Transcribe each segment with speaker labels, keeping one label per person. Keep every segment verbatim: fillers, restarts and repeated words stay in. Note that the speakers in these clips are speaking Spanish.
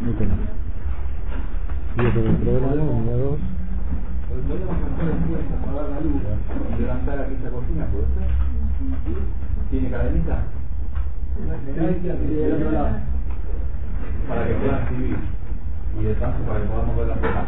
Speaker 1: Yo tengo un programa, una dos.
Speaker 2: ¿Podríamos hacer después apagar la luz y levantar aquella cortina, puede ser? ¿Tiene cadenita? Del otro lado. Para que puedan escribir. Y de paso para que podamos ver las cosas.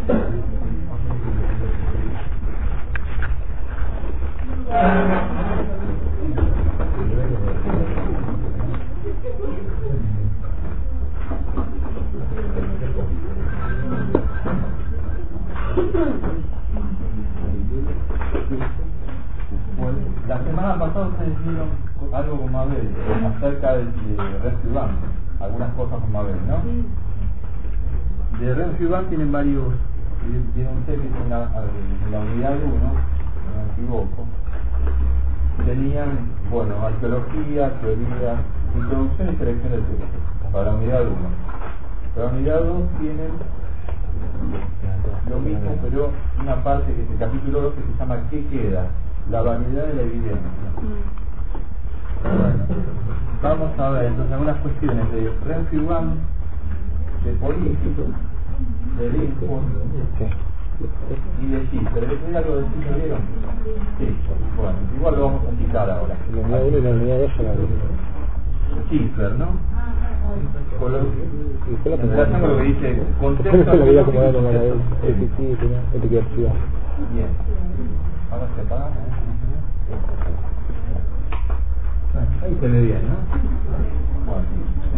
Speaker 2: Bueno, la semana pasada ustedes vieron algo con Mabel acerca de, de Renfrew Bank, algunas cosas con Mabel, ¿no? De Renfrew Bank tienen varios, tiene un tema en la, en la unidad uno, no me equivoco, tenían, bueno, arqueología, teoría, introducción y selección de textos, para la unidad uno. Para la unidad dos tienen lo mismo, pero una parte que es el capítulo dos que se llama ¿qué queda? La vanidad de la evidencia. Bueno, vamos a ver entonces algunas cuestiones de Renfrew Bank, de político, de Lincoln y de Schiffer. ¿Les doy algo de Schiffer, vieron? Sí, bueno, igual lo vamos a citar ahora.
Speaker 1: La unidad uno y la unidad dos son la misma.
Speaker 2: Schiffer, ¿no? Con lo,
Speaker 1: y
Speaker 2: en relación con lo que dice contexto
Speaker 1: la vida como era como la vez sí, sí, sí, este que activa.
Speaker 2: Bien, ahora se apaga, ¿eh? Ahí se ve bien, ¿no? Bueno.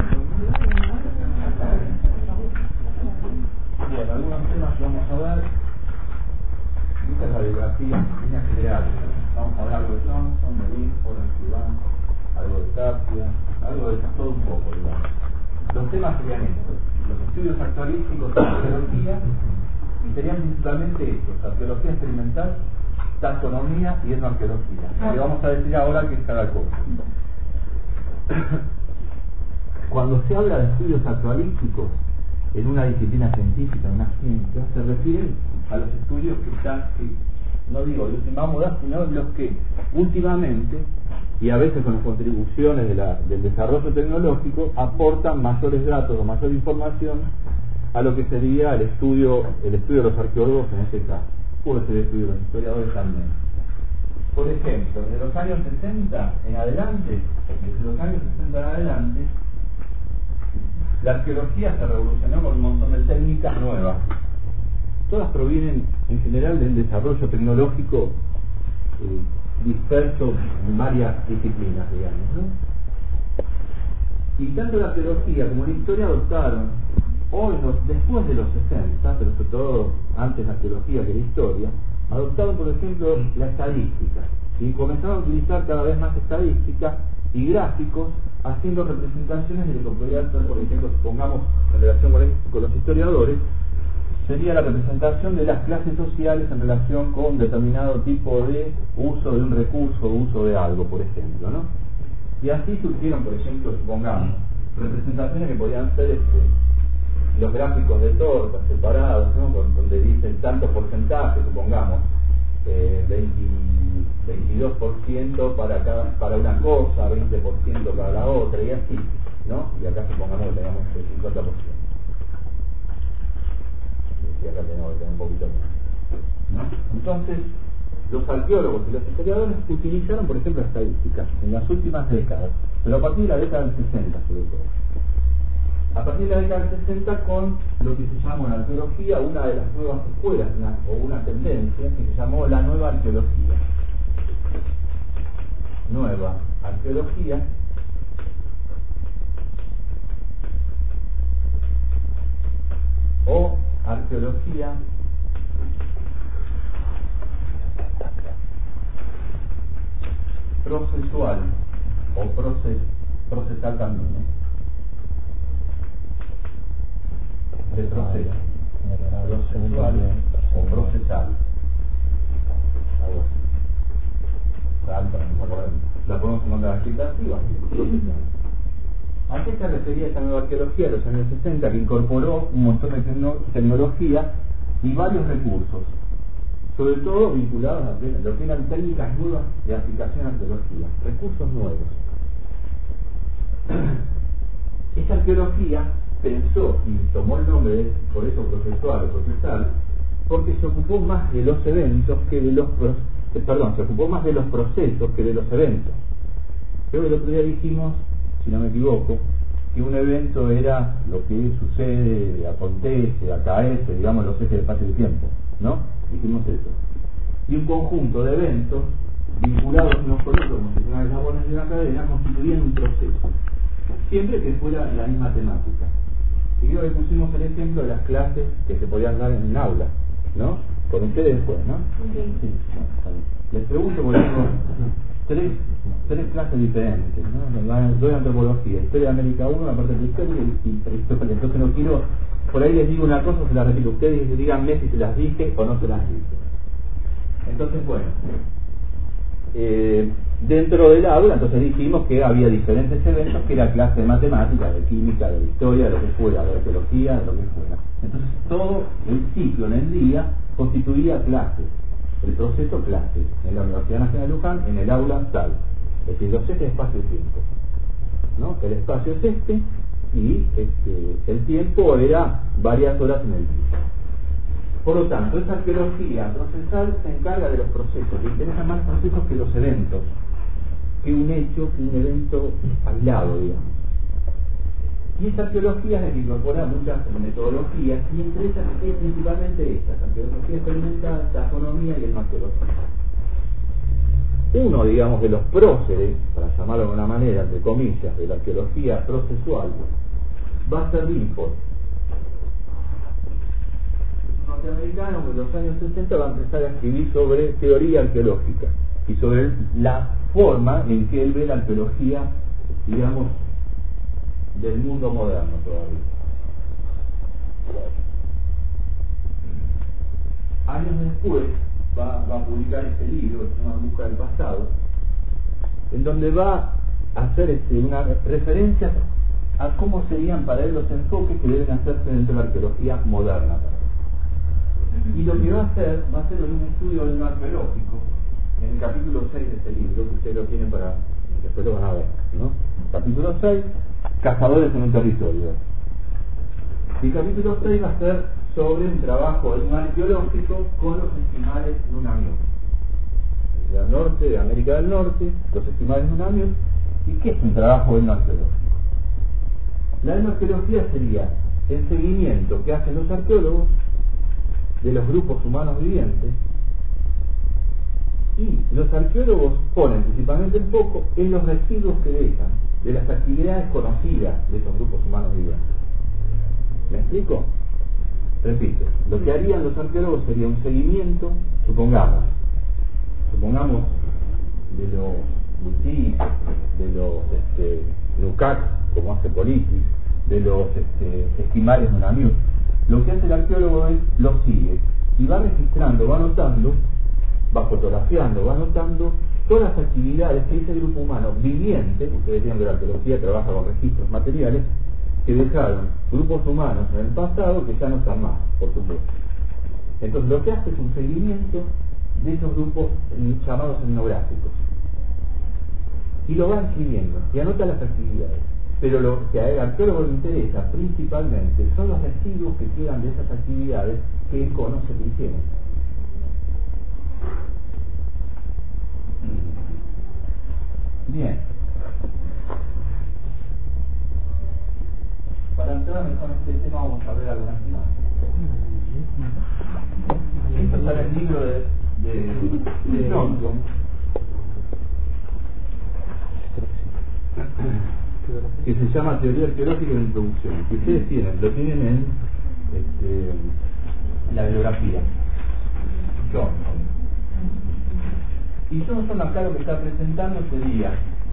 Speaker 2: Bien, algunos temas que vamos a ver. Esta es la bibliografía en líneas generales. Vamos a hablar algo de Johnson, de Lincoln, de Iván, algo de Tapia, algo de todo un poco, digamos. Los temas serían estos: los estudios actualísticos de arqueología, y serían principalmente estos: arqueología experimental, taxonomía y etnoarqueología. Le vamos a decir ahora qué es cada cosa. Cuando se habla de estudios actualísticos en una disciplina científica, en una ciencia, se refieren a los estudios que están, que, no digo de última moda, sino los que últimamente, y a veces con las contribuciones de la, del desarrollo tecnológico, aportan mayores datos o mayor información a lo que sería el estudio, el estudio de los arqueólogos en este caso. Puede ser el estudio de los historiadores también. Por ejemplo, desde los años sesenta en adelante, desde los años sesenta en adelante, la arqueología se revolucionó con un montón de técnicas nuevas. Todas provienen en general del desarrollo tecnológico eh, disperso en varias disciplinas, digamos, ¿no? Y tanto la arqueología como la historia adoptaron, hoy los, después de los sesenta, pero sobre todo antes la arqueología que la historia, adoptaron, por ejemplo, la estadística y comenzaron a utilizar cada vez más estadística y gráficos, haciendo representaciones de lo que podría ser, por ejemplo, supongamos, en relación con, el, con los historiadores, sería la representación de las clases sociales en relación con determinado tipo de uso de un recurso o uso de algo, por ejemplo, ¿no? Y así surgieron, por ejemplo, supongamos, representaciones que podían ser este, los gráficos de tortas separados, ¿no? Donde dicen tantos porcentajes, supongamos, eh, veinte, veintidós por ciento para cada, para una cosa, veinte por ciento para la otra, y así, ¿no? Y acá supongamos que tengamos el cincuenta por ciento. Y acá tenemos que tener un poquito más, ¿no? Entonces, los arqueólogos y los historiadores utilizaron, por ejemplo, estadísticas en las últimas décadas, pero a partir de la década del sesenta, sobre todo. A partir de la década del sesenta, con lo que se llamó en arqueología una de las nuevas escuelas, una, o una tendencia que se llamó la nueva arqueología. Nueva arqueología o arqueología procesual o proces, procesal también, ¿eh? De proceso, procesual o procesal, algo así. La podemos encontrar aquí activa, procesal. ¿A qué se refería esta nueva arqueología de los años sesenta, que incorporó un montón de tecno tecnología y varios recursos, sobre todo vinculados a lo que eran técnicas nuevas de aplicación a arqueología, recursos nuevos? Esta arqueología pensó y tomó el nombre, de, por eso procesual o procesal, porque se ocupó más de los eventos que de los procesos, perdón, se ocupó más de los procesos que de los eventos. Creo que el otro día dijimos, si no me equivoco, que un evento era lo que sucede, acontece, acaece, digamos, los ejes de espacio y tiempo, ¿no? Dijimos eso. Y un conjunto de eventos vinculados unos con otros, como si fueran eslabones de una cadena, constituían un proceso, siempre que fuera la misma temática. Y creo que pusimos el ejemplo de las clases que se podían dar en un aula, ¿no? Con ustedes después, ¿no? Okay. Sí, bueno, les pregunto porque tengo tres, tres clases diferentes, ¿no? Doy antropología, historia de América uno, la parte de historia y prehistoria. Entonces no quiero, por ahí les digo una cosa, se la repito, ustedes díganme si se las dije o no se las dije. Entonces, bueno, eh, dentro del aula, entonces dijimos que había diferentes eventos, que era clase de matemáticas, de química, de historia, de lo que fuera, de arqueología, de lo que fuera. Entonces todo el ciclo en el día constituía clases, el proceso clases, en la Universidad Nacional de Luján, en el aula tal, es decir, los ejes de espacio y tiempo, ¿no? El espacio es este y este, el tiempo era varias horas en el día. Por lo tanto, esa arqueología procesal se encarga de los procesos, le interesan más procesos que los eventos, que un hecho, que un evento aislado, digamos. Y esta arqueología es la que incorpora muchas metodologías, y entre ellas es principalmente esta, arqueología experimental, taxonomía y etnoarqueología. Uno, digamos, de los próceres, para llamarlo de una manera, entre comillas, de la arqueología procesual, va a ser Linford, norteamericano que en los años sesenta va a empezar a escribir sobre teoría arqueológica y sobre la forma en que él ve la arqueología, digamos, del mundo moderno todavía. Años después va, va a publicar este libro, que se llama Busca del Pasado, en donde va a hacer este, una referencia a cómo serían para él los enfoques que deben hacerse dentro de la arqueología moderna. Y lo que va a hacer, va a hacer un estudio etnoarqueológico, en el capítulo seis de este libro, que ustedes lo tienen para, después lo van a ver, ¿no? Capítulo seis, Cazadores en un territorio. Y capítulo seis va a ser sobre un trabajo etnoarqueológico con los esquimales Nunamiut. Del norte, de América del Norte, los esquimales Nunamiut. ¿Y qué es un trabajo etnoarqueológico? La etnoarqueología sería el seguimiento que hacen los arqueólogos de los grupos humanos vivientes, y los arqueólogos ponen principalmente el foco en los residuos que dejan de las actividades conocidas de esos grupos humanos vivientes. ¿Me explico? Repito, lo que harían los arqueólogos sería un seguimiento, supongamos, supongamos de los Buti, de los este, Nucac, como hace Politis, de los este, esquimales Nunamiut. Lo que hace el arqueólogo es, lo sigue y va registrando, va anotando, va fotografiando, va anotando todas las actividades que ese grupo humano viviente, ustedes decían que la arqueología trabaja con registros materiales, que dejaron grupos humanos en el pasado que ya no están más, por supuesto. Entonces lo que hace es un seguimiento de esos grupos llamados etnográficos. Y lo va escribiendo y anota las actividades. Pero lo que al arqueólogo le interesa principalmente son los residuos que quedan de esas actividades que él conoce que hicieron. Bien. Para entrar mejor en este tema vamos a ver algunas imágenes. Esto está en el libro de, de, de Johnson. Que se llama Teoría Arqueológica de Introducción, que ustedes tienen, lo tienen en este, la bibliografía. Johnson. Y Johnson acá lo que está presentando sería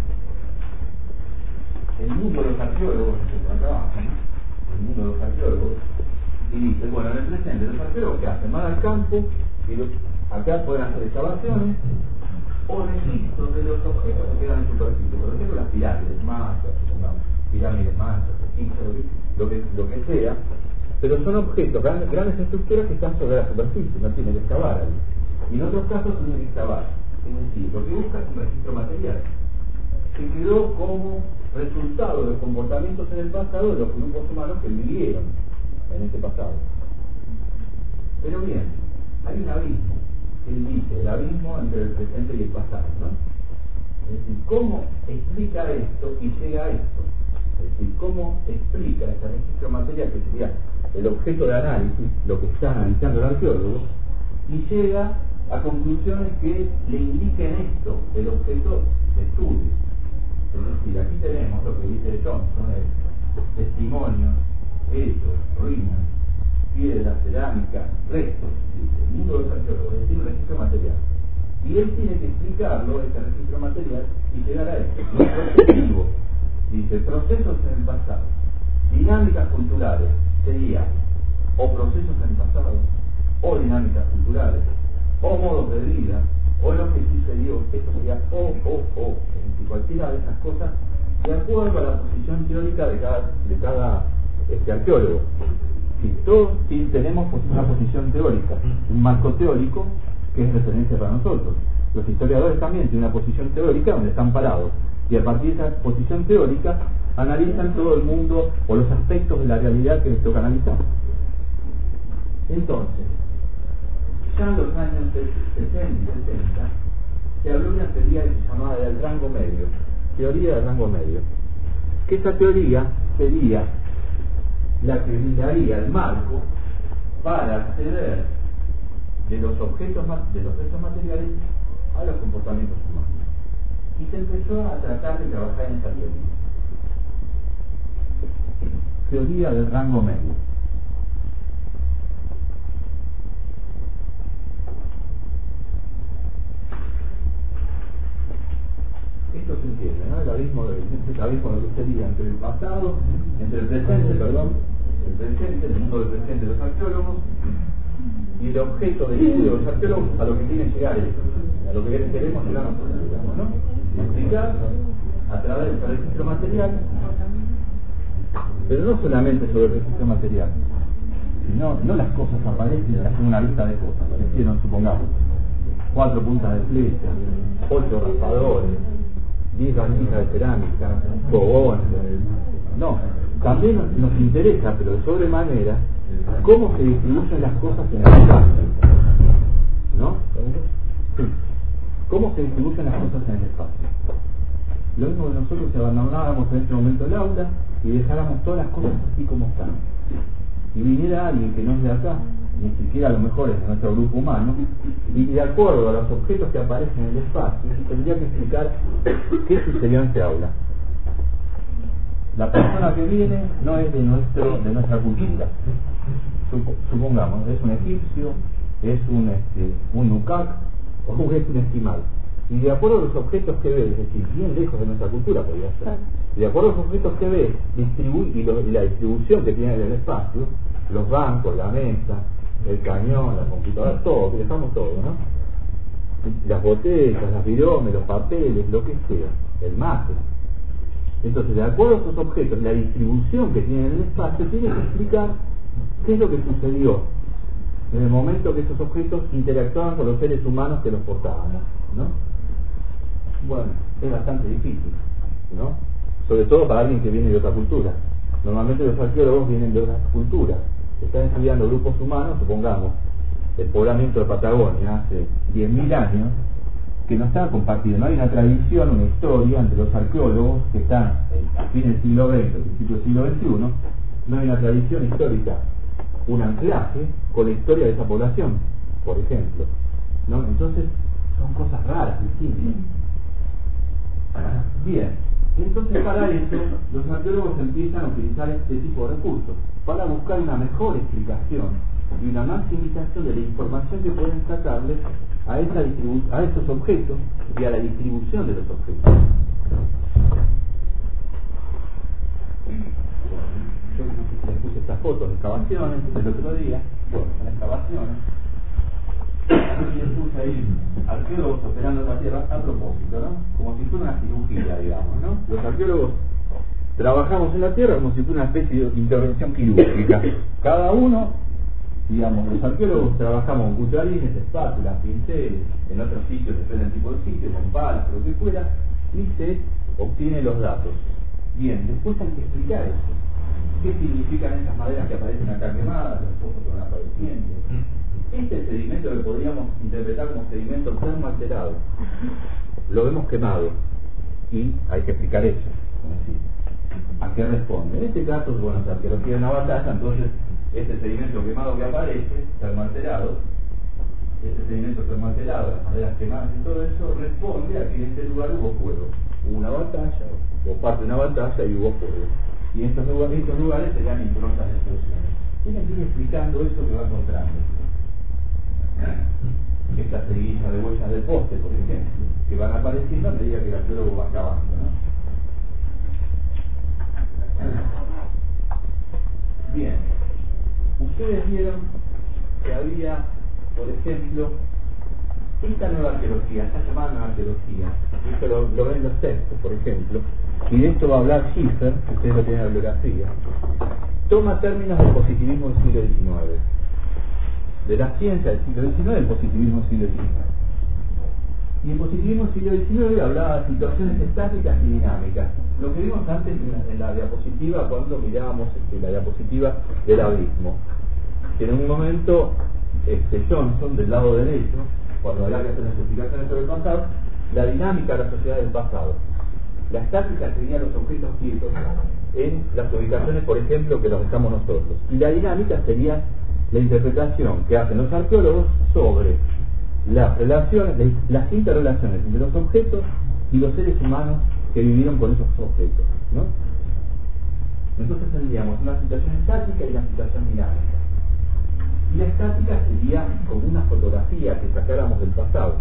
Speaker 2: el mundo de los arqueólogos, que trabajan, el mundo de los arqueólogos, y dice, bueno, en el presente los arqueólogos que hacen van al campo, y los, acá pueden hacer excavaciones, o registros de los objetos que quedan en superficie, por ejemplo las pirámides mayas, pirámides mayas, lo que, lo que sea, pero son objetos, grandes, grandes estructuras que están sobre la superficie, no tienen que excavar ahí. Y en otros casos tienen que excavar. Es decir, lo que busca es un registro material, que quedó como resultado de comportamientos en el pasado de los grupos humanos que vivieron en ese pasado. Pero bien, hay un abismo. Él dice, el abismo entre el presente y el pasado, ¿no? Es decir, ¿cómo explica esto y llega a esto? Es decir, ¿cómo explica este registro material, que sería el objeto de análisis, lo que está analizando el arqueólogo, y llega a conclusiones que le indiquen esto, el objeto de estudio? Es decir, aquí tenemos lo que dice Johnson, es testimonios, hechos, ruinas, piedras, cerámica, restos, dice, el mundo de los arqueólogos, es decir, registro material. Y él tiene que explicarlo, este registro material, y llegar a esto. Nuestro objetivo, dice, procesos en el pasado, dinámicas culturales, sería o procesos en el pasado, o dinámicas culturales, o modos de vida, o lo que sucedió, esto sería o, o, o, es decir, cualquiera de esas cosas, de acuerdo a la posición teórica de cada, de cada este, arqueólogo. Si todos sí tenemos una posición teórica, un marco teórico que es referencia para nosotros. Los historiadores también tienen una posición teórica donde están parados, y a partir de esa posición teórica analizan todo el mundo o los aspectos de la realidad que les toca analizar. Entonces, ya en los años sesenta y setenta se habló de una teoría que se llamaba del rango medio, teoría del rango medio, que esa teoría sería la que brindaría el marco para acceder de los objetos, de los restos materiales a los comportamientos humanos. Y se empezó a tratar de trabajar en esa teoría. Teoría del rango medio. Esto se entiende, ¿no? El abismo de, el abismo de lo que sería entre el pasado, entre el presente, perdón, el presente, el mundo del presente de los arqueólogos, y el objeto de estudio de los arqueólogos a lo que quieren llegar ellos, a lo que queremos llegar nosotros, digamos, ¿no? Explicar a través del registro material, pero no solamente sobre el registro material, sino no las cosas aparecen y hacen una lista de cosas, aparecieron, supongamos, cuatro puntas de flecha, ocho raspadores, diez vasijas de cerámica, fogones. No, también nos, nos interesa, pero de sobremanera, cómo se distribuyen las cosas en el espacio, ¿no? ¿Cómo se distribuyen las cosas en el espacio? Lo mismo que nosotros si abandonáramos en este momento el aula y dejáramos todas las cosas así como están, y viniera alguien que no es de acá, ni siquiera a lo mejor es de nuestro grupo humano, y de acuerdo a los objetos que aparecen en el espacio, tendría que explicar qué sucedió en este aula. La persona que viene no es de nuestro de nuestra cultura. Supongamos, es un egipcio, es un este, un nucac o es un esquimal. Y de acuerdo a los objetos que ve, es decir, bien lejos de nuestra cultura podría ser, y de acuerdo a los objetos que ve distribu y, lo, y la distribución que tiene en el espacio, los bancos, la mesa, el cañón, la computadora, todo, que dejamos todo, ¿no? Las botellas, las viromes, los papeles, lo que sea, el mate. Entonces, de acuerdo a esos objetos, la distribución que tienen en el espacio tiene que explicar qué es lo que sucedió en el momento que esos objetos interactuaban con los seres humanos que los portábamos, ¿no? Bueno, es bastante difícil, ¿no? Sobre todo para alguien que viene de otra cultura. Normalmente los arqueólogos vienen de otras culturas. Están estudiando grupos humanos, supongamos, el poblamiento de Patagonia hace diez mil años, que no está compartido, no hay una tradición, una historia entre los arqueólogos que están a fines del siglo veinte, principios del siglo veintiuno, no hay una tradición histórica, un anclaje con la historia de esa población, por ejemplo, ¿no? Entonces son cosas raras, distintas. Bien, entonces para eso los arqueólogos empiezan a utilizar este tipo de recursos para buscar una mejor explicación y una maximización de la información que pueden sacarles a, esa a esos objetos y a la distribución de los objetos. Yo les puse estas fotos de excavaciones el otro día, bueno, son excavaciones, y les puse ahí arqueólogos operando la tierra a propósito, ¿no? Como si fuera una cirugía, digamos, ¿no? Los arqueólogos trabajamos en la tierra como si fuera una especie de intervención quirúrgica. Cada uno, digamos, los arqueólogos trabajamos con cucharines, espátulas, pinceles, en otros sitios, depende del tipo de sitio, con palas, lo que fuera, y se obtienen los datos. Bien, después hay que explicar eso. ¿Qué significan esas maderas que aparecen acá quemadas, los pozos que van apareciendo? Este sedimento que podríamos interpretar como sedimento termoalterado, lo vemos quemado y hay que explicar eso. ¿A qué responde? En este caso, bueno, la arqueología de una batalla, entonces este sedimento quemado que aparece, termoalterado, este sedimento termoalterado, las maderas quemadas y todo eso, responde a que en este lugar hubo fuego. Hubo una batalla, o parte de una batalla y hubo fuego. Y en estos lugares, estos lugares serían improntas de explosiones. Tienen que ir explicando eso que va encontrando. Esta seguilla de huellas de poste, por ejemplo, que van apareciendo a medida que el arqueólogo va acabando, ¿no? Bien, ustedes vieron que había, por ejemplo, esta nueva arqueología, esta llamada nueva arqueología, y esto lo, lo ven los textos, por ejemplo, y de esto va a hablar Schiffer, que ustedes lo tienen en la bibliografía, toma términos del positivismo del siglo diecinueve, de la ciencia del siglo diecinueve, del positivismo del siglo diecinueve. Y el positivismo del siglo diecinueve hablaba de situaciones estáticas y dinámicas. Lo que vimos antes en la, en la diapositiva, cuando mirábamos este, la diapositiva del abismo, que en un momento este, Johnson, del lado derecho, cuando había que hacer las explicaciones sobre el pasado, la dinámica de la sociedad del pasado. La estática serían los objetos quietos en las ubicaciones, por ejemplo, que los dejamos nosotros. Y la dinámica sería la interpretación que hacen los arqueólogos sobre las relaciones, las interrelaciones entre los objetos y los seres humanos que vivieron con esos objetos, ¿no? Entonces tendríamos una situación estática y una situación dinámica. Y la estática sería como una fotografía que sacáramos del pasado.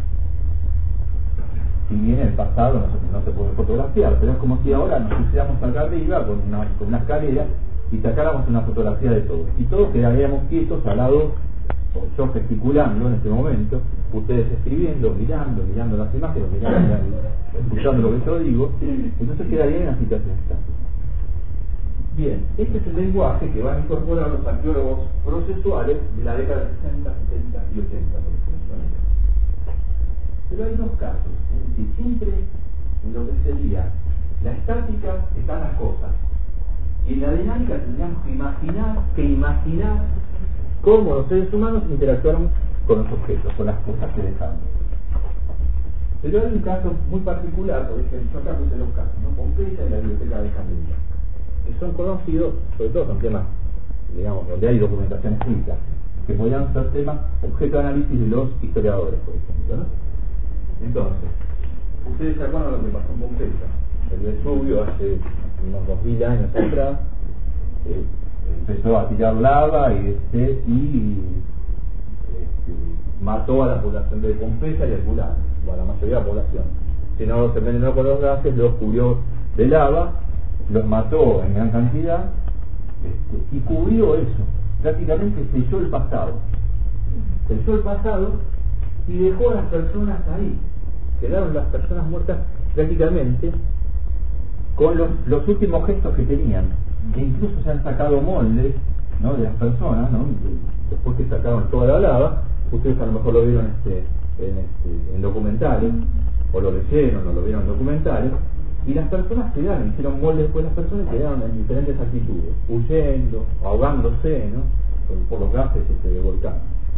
Speaker 2: Si bien el pasado no se, no se puede fotografiar, pero es como si ahora nos pusiéramos acá arriba con una, con una escalera y sacáramos una fotografía de todo. Y todos quedaríamos quietos al lado, yo gesticulando en este momento, ustedes escribiendo, mirando, mirando las imágenes, mirando, mirando, escuchando lo que yo digo, entonces quedarían en una situación estática. Bien, este es el lenguaje que van a incorporar los arqueólogos procesuales de la década de sesenta, setenta y ochenta, por ejemplo. Pero hay dos casos, es decir, siempre en lo que sería la estática están las cosas, y en la dinámica tendríamos que imaginar, que imaginar cómo los seres humanos interactuaron con los objetos, con las cosas que dejamos. Pero hay un caso muy particular, por ejemplo, acá puse dos casos, ¿no? Pompeya y la Biblioteca de Alejandría, que son conocidos, sobre todo son temas, digamos, donde hay documentación escrita, que podrían ser temas objeto de análisis de los historiadores, por ejemplo, ¿no? Entonces, ustedes se acuerdan de lo que pasó en Pompeya. El Vesubio hace unos dos mil años atrás eh, empezó a tirar lava y, este, y este, mató a la población de Pompeya y Herculano, a la mayoría de la población. Si no los envenenó con los gases, los cubrió de lava, los mató en gran cantidad este, y cubrió eso. Prácticamente selló el pasado. Selló el pasado y dejó a las personas ahí. Quedaron las personas muertas prácticamente con los, los últimos gestos que tenían, que incluso se han sacado moldes, ¿no?, de las personas, ¿no?, después que sacaron toda la lava. Ustedes a lo mejor lo vieron este, en, este, en documentales, o lo leyeron, o lo vieron en documentales, y las personas quedaron, hicieron moldes después de las personas y quedaron en diferentes actitudes, huyendo, ahogándose, ¿no?, por, por los gases este, del volcán.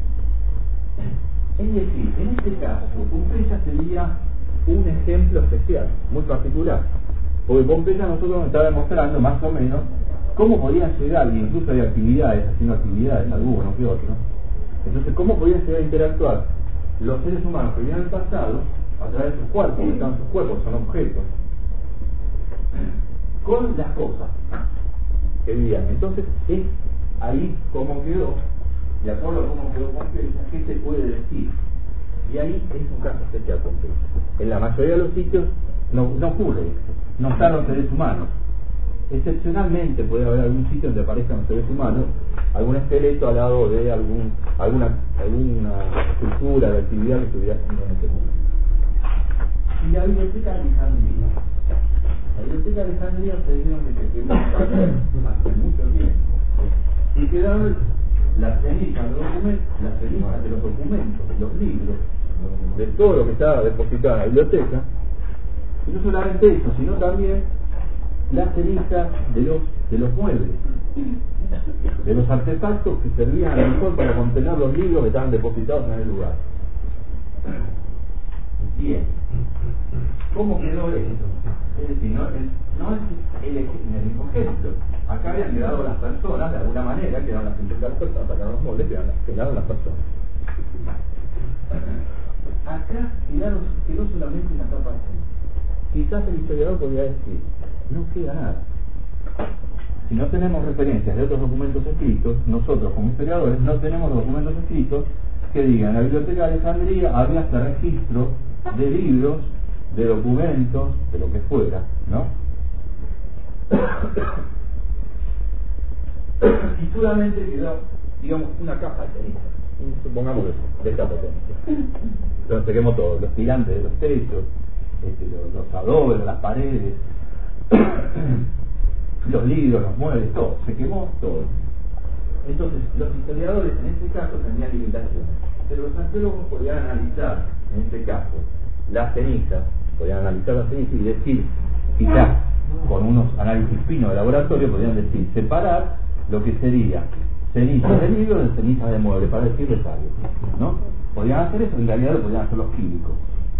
Speaker 2: Es decir, en este caso, Pompeya sería un ejemplo especial, muy particular, porque Pompeya nosotros nos está demostrando más o menos cómo podían llegar, y incluso hay actividades, haciendo actividades, algunos que otros, entonces cómo podían llegar a interactuar los seres humanos que vivían en el pasado, a través de sus cuerpos, que están sus cuerpos, son objetos, con las cosas que vivían. Entonces es ahí como quedó, de acuerdo a cómo quedó Pompeya, ¿qué se puede decir? Y ahí es un caso especial Pompeya. En la mayoría de los sitios no, no ocurre esto, no están los seres humanos. Excepcionalmente puede haber algún sitio donde aparezcan los seres humanos, algún esqueleto al lado de algún, alguna, alguna estructura de actividad que estuviera haciendo en ese momento. Y la Biblioteca de Alejandría. La Biblioteca de Alejandría se dijeron que se quemó hace mucho tiempo. Y quedaron las cenizas de los documentos, las cenizas de los documentos, de los libros, de todo lo que estaba depositado en la biblioteca. Y no solamente eso, sino también las cenizas de los, de los muebles, de los artefactos que servían a lo mejor para contener los libros que estaban depositados en el lugar. Bien, ¿cómo quedó esto? Es decir, no, el, no es el, el mismo ejemplo. Acá habían quedado las personas, de alguna manera, quedaron las cincuenta personas, sacaron los moldes, quedaron, quedaron las personas. Acá quedaron, quedó solamente una capa de ceniza. Quizás el historiador podría decir, no queda nada. Si no tenemos referencias de otros documentos escritos, nosotros como historiadores no tenemos documentos escritos que digan, en la Biblioteca de Alejandría había este registro de libros, de documentos, de lo que fuera, ¿no? Y solamente quedó, digamos, una caja de ceniza, supongamos que de esta potencia. Entonces se quemó todo, los tirantes de los techos, este, los, los adobes, las paredes, los libros, los muebles, todo, se quemó todo. Entonces, los historiadores en este caso tenían limitaciones, pero los arqueólogos podían analizar, en este caso, las cenizas, podían analizar las cenizas y decir, quizás con unos análisis finos de laboratorio, podían decir, separar lo que sería cenizas de libros de cenizas de mueble, para decirles algo, ¿no? Podían hacer eso, en realidad lo podían hacer los químicos.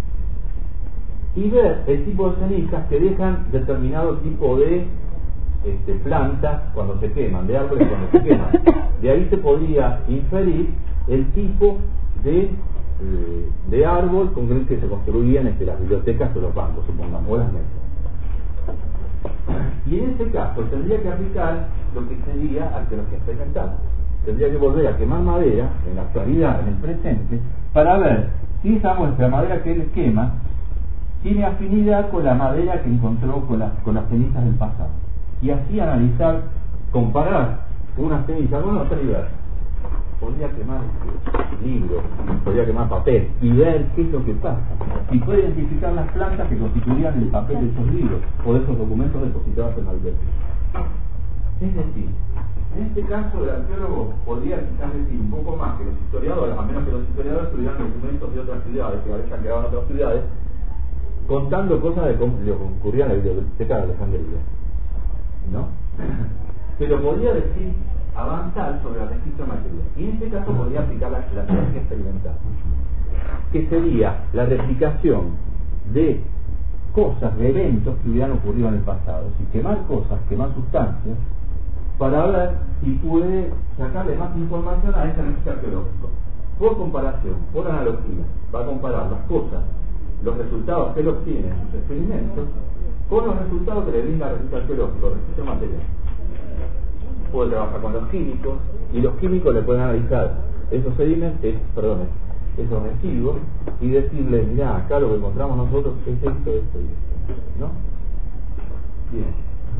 Speaker 2: Y ver el tipo de cenizas que dejan determinado tipo de Este, plantas cuando se queman, de árboles cuando se queman. De ahí se podría inferir el tipo de, eh, de árbol con el que se construían este, las bibliotecas o los bancos, supongamos, o las mesas. Y en este caso tendría que aplicar lo que sería arqueología experimental. Tendría que volver a quemar madera en la actualidad, en el presente, para ver si esa muestra de madera que él quema tiene afinidad con la madera que encontró con las, con las cenizas del pasado. Y así analizar, comparar una ceniza con otra y ver. Podría quemar libros, podría quemar papel y ver qué es lo que pasa. Y puede identificar las plantas que constituían el papel de esos libros o de esos documentos depositados en la biblioteca. Es decir, en este caso el arqueólogo podría quizás decir un poco más que los historiadores, a menos que los historiadores tuvieran documentos de otras ciudades, que hayan quedado en otras ciudades, contando cosas de cómo le ocurría en la biblioteca de Alejandría, ¿no? Pero podría decir, avanzar sobre el registro material. Y en este caso podría aplicar la, la arqueología experimental, que sería la replicación de cosas, de eventos que hubieran ocurrido en el pasado. Es decir, quemar cosas, quemar sustancias, para ver si puede sacarle más información a ese registro arqueológico. Por comparación, por analogía, va a comparar las cosas, los resultados que él obtiene en sus experimentos, con los resultados que le brinda el registro arqueológico, el registro material. Puede trabajar con los químicos, y los químicos le pueden analizar esos sedimentos, perdón, esos residuos, y decirle, mirá, acá lo que encontramos nosotros es esto, esto y esto, ¿no? Bien.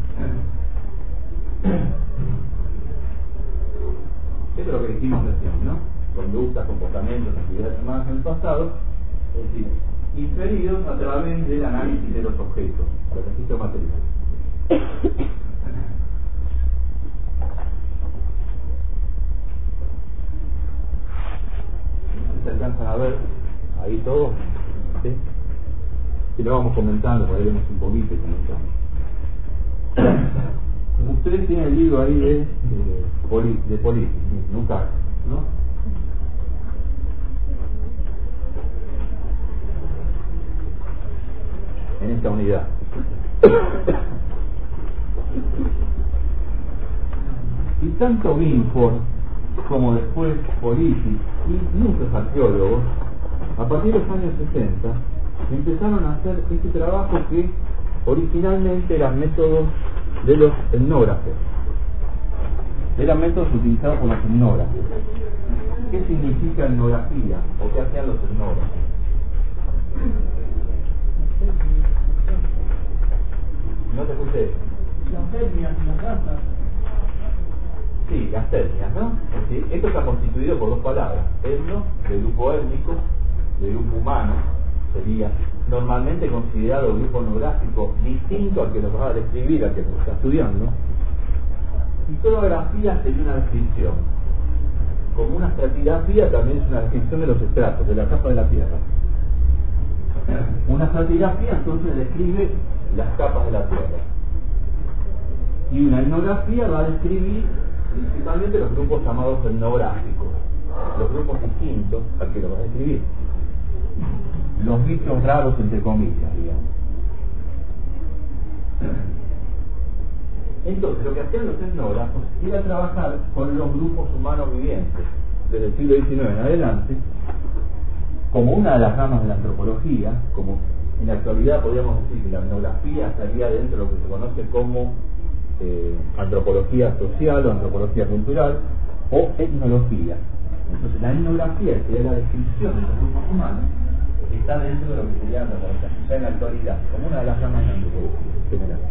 Speaker 2: Esto es lo que dijimos recién, ¿no? Conductas, comportamientos, actividades humanas en el pasado, es decir, inferidos a través del análisis de los objetos, del registro material. ¿Se alcanzan a ver ahí todo? ¿Sí? Si lo vamos comentando, por ahí vemos un poquito y comentamos. Ustedes tienen el libro ahí de, de, poli, de política, nunca, ¿no? En esta unidad. Y tanto Binford como después Politi y muchos arqueólogos, a partir de los años sesenta, empezaron a hacer este trabajo que originalmente eran métodos de los etnógrafos. Eran métodos utilizados por los etnógrafos. ¿Qué significa etnografía? ¿O qué hacían los etnógrafos? No te escuché.
Speaker 3: Las etnias, las razas.
Speaker 2: Sí, las etnias, ¿no? Es decir, esto está constituido por dos palabras. Etno, de grupo étnico, de grupo humano, sería normalmente considerado grupo etnográfico distinto al que nos va a describir, al que nos está estudiando. Y etnografía sería una descripción. Como una estratigrafía también es una descripción de los estratos, de la capa de la Tierra. Una estratigrafía entonces describe las capas de la Tierra. Y una etnografía va a describir principalmente los grupos llamados etnográficos, los grupos distintos al que lo va a describir, los bichos raros entre comillas, digamos. Entonces lo que hacían los etnógrafos era trabajar con los grupos humanos vivientes desde el siglo diecinueve en adelante como una de las ramas de la antropología. Como en la actualidad podríamos decir que la etnografía estaría dentro de lo que se conoce como eh, antropología social o antropología cultural o etnología. Entonces la etnografía, que sería la descripción de los grupos humanos, está dentro de lo que sería la antropología social en la actualidad, como una de las ramas de la antropología general.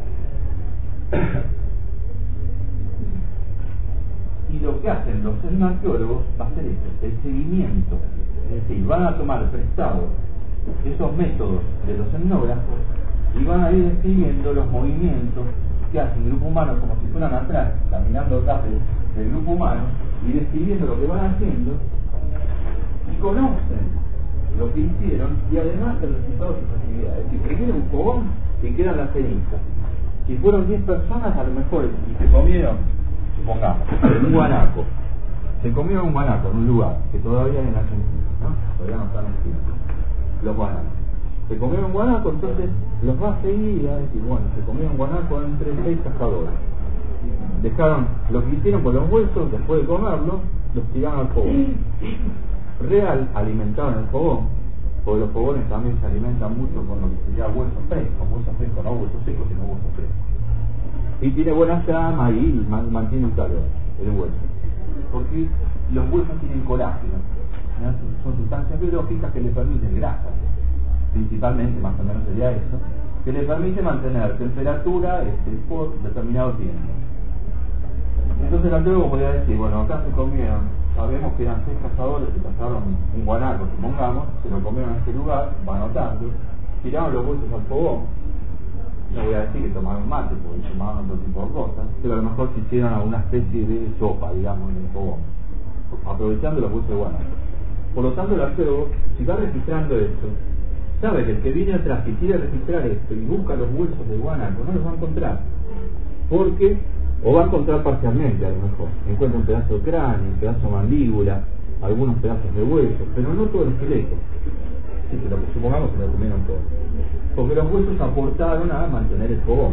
Speaker 2: Y lo que hacen los etnoarqueólogos va a ser esto, el seguimiento, es decir, van a tomar prestados esos métodos de los etnógrafos y van a ir describiendo los movimientos que hacen el grupo humano como si fueran atrás, caminando atrás del, del grupo humano y describiendo lo que van haciendo y conocen lo que hicieron y además el resultado de sus actividades. Es decir, primero un fogón y quedan las cenizas. Si fueron diez personas, a lo mejor, y se comieron, supongamos, un guanaco. Se comieron un guanaco en un lugar que todavía hay en Argentina, ¿no? Todavía no están extintos. Los guanacos. Se comieron un guanaco, entonces los va a seguir y va a decir, bueno, se comieron un guanaco entre seis cazadores. Dejaron lo que hicieron con los huesos, después de comerlo, los tiraron al fogón. Real alimentaron el fogón, porque los fogones también se alimentan mucho con lo que sería huesos frescos, huesos frescos, no huesos secos, sino huesos frescos. Y tiene buena llama y mantiene el calor, el hueso. Porque los huesos tienen colágeno, ¿no? Son sustancias biológicas que le permiten, grasas, principalmente, más o menos sería eso, que le permite mantener temperatura este, por determinado tiempo. Entonces el arqueólogo podría decir, bueno, acá se comieron, sabemos que eran seis cazadores que cazaron un guanaco, supongamos, se lo comieron en este lugar, va anotando, tiraron los huesos al fogón. No voy a decir que tomaron mate, porque tomaban otro tipo de cosas, pero a lo mejor se hicieron alguna especie de sopa, digamos, en el fogón, aprovechando los huesos de guanaco. Por lo tanto, el arqueólogo, si va registrando esto, sabe que el que viene atrás y quiere registrar esto y busca los huesos de guanaco, no los va a encontrar, porque, o va a encontrar parcialmente a lo mejor, encuentra un pedazo de cráneo, un pedazo de mandíbula, algunos pedazos de huesos, pero no todo el esqueleto. Sí, pero supongamos que lo comieron todo, porque los huesos aportaron a mantener el fogón.